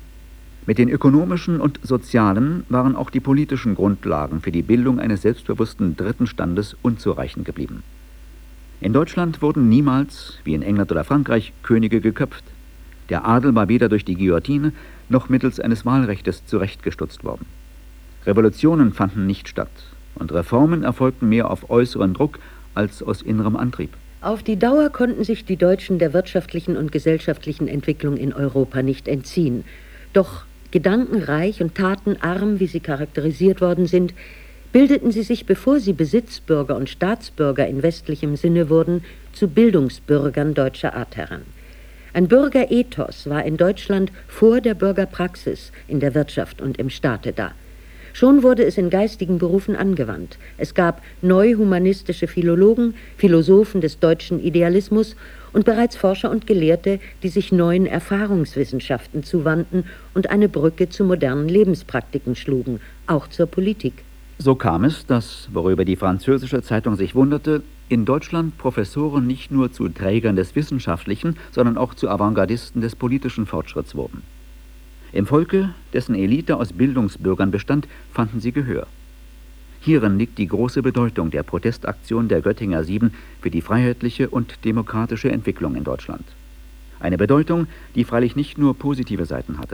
Mit den ökonomischen und sozialen waren auch die politischen Grundlagen für die Bildung eines selbstbewussten dritten Standes unzureichend geblieben. In Deutschland wurden niemals, wie in England oder Frankreich, Könige geköpft. Der Adel war weder durch die Guillotine noch mittels eines Wahlrechtes zurechtgestutzt worden. Revolutionen fanden nicht statt und Reformen erfolgten mehr auf äußeren Druck als aus innerem Antrieb. Auf die Dauer konnten sich die Deutschen der wirtschaftlichen und gesellschaftlichen Entwicklung in Europa nicht entziehen. Doch gedankenreich und tatenarm, wie sie charakterisiert worden sind, bildeten sie sich, bevor sie Besitzbürger und Staatsbürger in westlichem Sinne wurden, zu Bildungsbürgern deutscher Art heran. Ein Bürgerethos war in Deutschland vor der Bürgerpraxis in der Wirtschaft und im Staate da. Schon wurde es in geistigen Berufen angewandt. Es gab neuhumanistische Philologen, Philosophen des deutschen Idealismus und bereits Forscher und Gelehrte, die sich neuen Erfahrungswissenschaften zuwandten und eine Brücke zu modernen Lebenspraktiken schlugen, auch zur Politik. So kam es, dass, worüber die französische Zeitung sich wunderte, in Deutschland Professoren nicht nur zu Trägern des wissenschaftlichen, sondern auch zu Avantgardisten des politischen Fortschritts wurden. Im Volke, dessen Elite aus Bildungsbürgern bestand, fanden sie Gehör. Hierin liegt die große Bedeutung der Protestaktion der Göttinger Sieben für die freiheitliche und demokratische Entwicklung in Deutschland. Eine Bedeutung, die freilich nicht nur positive Seiten hatte.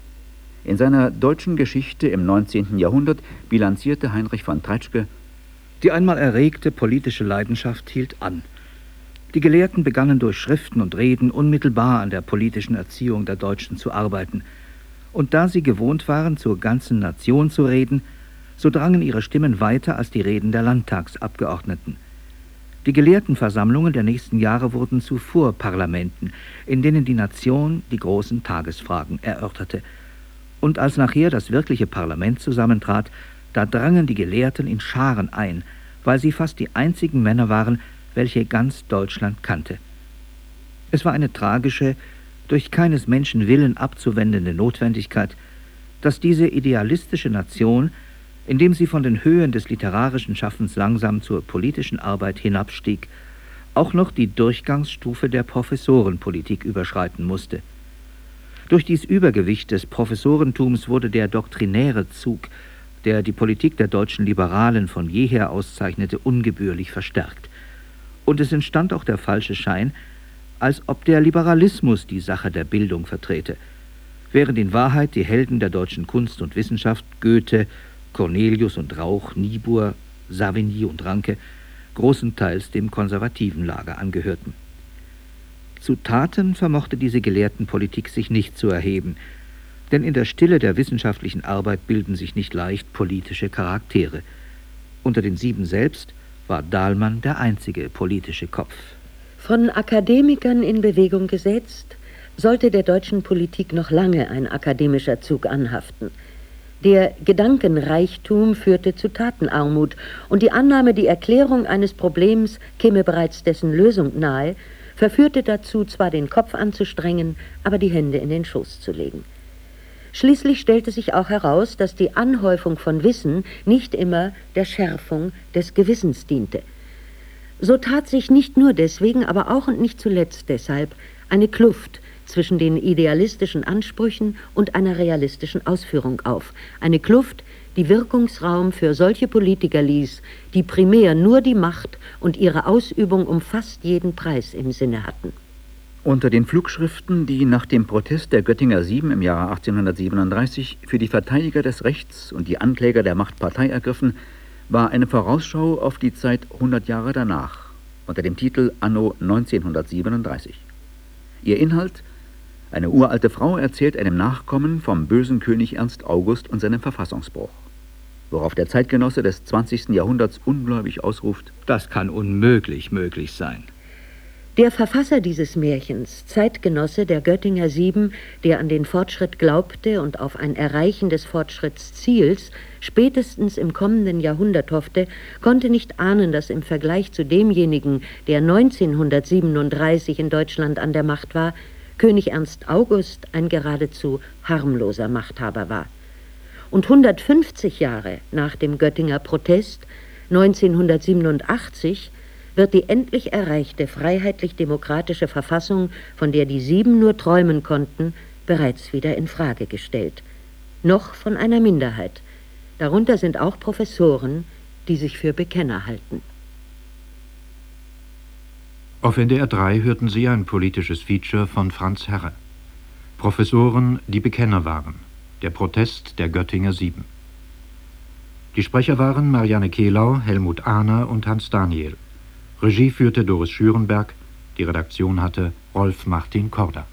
In seiner deutschen Geschichte im neunzehnten Jahrhundert bilanzierte Heinrich von Treitschke: Die einmal erregte politische Leidenschaft hielt an. Die Gelehrten begannen durch Schriften und Reden unmittelbar an der politischen Erziehung der Deutschen zu arbeiten. Und da sie gewohnt waren, zur ganzen Nation zu reden, so drangen ihre Stimmen weiter als die Reden der Landtagsabgeordneten. Die Gelehrtenversammlungen der nächsten Jahre wurden zu Vorparlamenten, in denen die Nation die großen Tagesfragen erörterte. Und als nachher das wirkliche Parlament zusammentrat, da drangen die Gelehrten in Scharen ein, weil sie fast die einzigen Männer waren, welche ganz Deutschland kannte. Es war eine tragische, durch keines Menschen Willen abzuwendende Notwendigkeit, dass diese idealistische Nation, indem sie von den Höhen des literarischen Schaffens langsam zur politischen Arbeit hinabstieg, auch noch die Durchgangsstufe der Professorenpolitik überschreiten musste. Durch dies Übergewicht des Professorentums wurde der doktrinäre Zug, der die Politik der deutschen Liberalen von jeher auszeichnete, ungebührlich verstärkt. Und es entstand auch der falsche Schein, als ob der Liberalismus die Sache der Bildung vertrete, während in Wahrheit die Helden der deutschen Kunst und Wissenschaft, Goethe, Cornelius und Rauch, Niebuhr, Savigny und Ranke, großenteils dem konservativen Lager angehörten. Zu Taten vermochte diese Gelehrtenpolitik sich nicht zu erheben, denn in der Stille der wissenschaftlichen Arbeit bilden sich nicht leicht politische Charaktere. Unter den Sieben selbst war Dahlmann der einzige politische Kopf. Von Akademikern in Bewegung gesetzt, sollte der deutschen Politik noch lange ein akademischer Zug anhaften. Der Gedankenreichtum führte zu Tatenarmut, und die Annahme, die Erklärung eines Problems käme bereits dessen Lösung nahe, verführte dazu, zwar den Kopf anzustrengen, aber die Hände in den Schoß zu legen. Schließlich stellte sich auch heraus, dass die Anhäufung von Wissen nicht immer der Schärfung des Gewissens diente. So tat sich nicht nur deswegen, aber auch und nicht zuletzt deshalb eine Kluft zwischen den idealistischen Ansprüchen und einer realistischen Ausführung auf. Eine Kluft, die Wirkungsraum für solche Politiker ließ, die primär nur die Macht und ihre Ausübung um fast jeden Preis im Sinne hatten. Unter den Flugschriften, die nach dem Protest der Göttinger Sieben im Jahre achtzehnhundertsiebenunddreißig für die Verteidiger des Rechts und die Ankläger der Macht Partei ergriffen, war eine Vorausschau auf die Zeit hundert Jahre danach, unter dem Titel Anno neunzehnhundertsiebenunddreißig. Ihr Inhalt: Eine uralte Frau erzählt einem Nachkommen vom bösen König Ernst August und seinem Verfassungsbruch. Worauf der Zeitgenosse des zwanzigsten Jahrhunderts ungläubig ausruft: Das kann unmöglich möglich sein. Der Verfasser dieses Märchens, Zeitgenosse der Göttinger Sieben, der an den Fortschritt glaubte und auf ein Erreichen des Fortschrittsziels spätestens im kommenden Jahrhundert hoffte, konnte nicht ahnen, dass im Vergleich zu demjenigen, der neunzehnhundertsiebenunddreißig in Deutschland an der Macht war, König Ernst August ein geradezu harmloser Machthaber war. Und hundertfünfzig Jahre nach dem Göttinger Protest, neunzehnhundertsiebenundachtzig, wird die endlich erreichte freiheitlich-demokratische Verfassung, von der die Sieben nur träumen konnten, bereits wieder in Frage gestellt. Noch von einer Minderheit. Darunter sind auch Professoren, die sich für Bekenner halten. Auf N D R drei hörten Sie ein politisches Feature von Franz Herre. Professoren, die Bekenner waren. Der Protest der Göttinger Sieben. Die Sprecher waren Marianne Kehlau, Helmut Ahner und Hans Daniel. Regie führte Doris Schürenberg, die Redaktion hatte Rolf Martin Korda.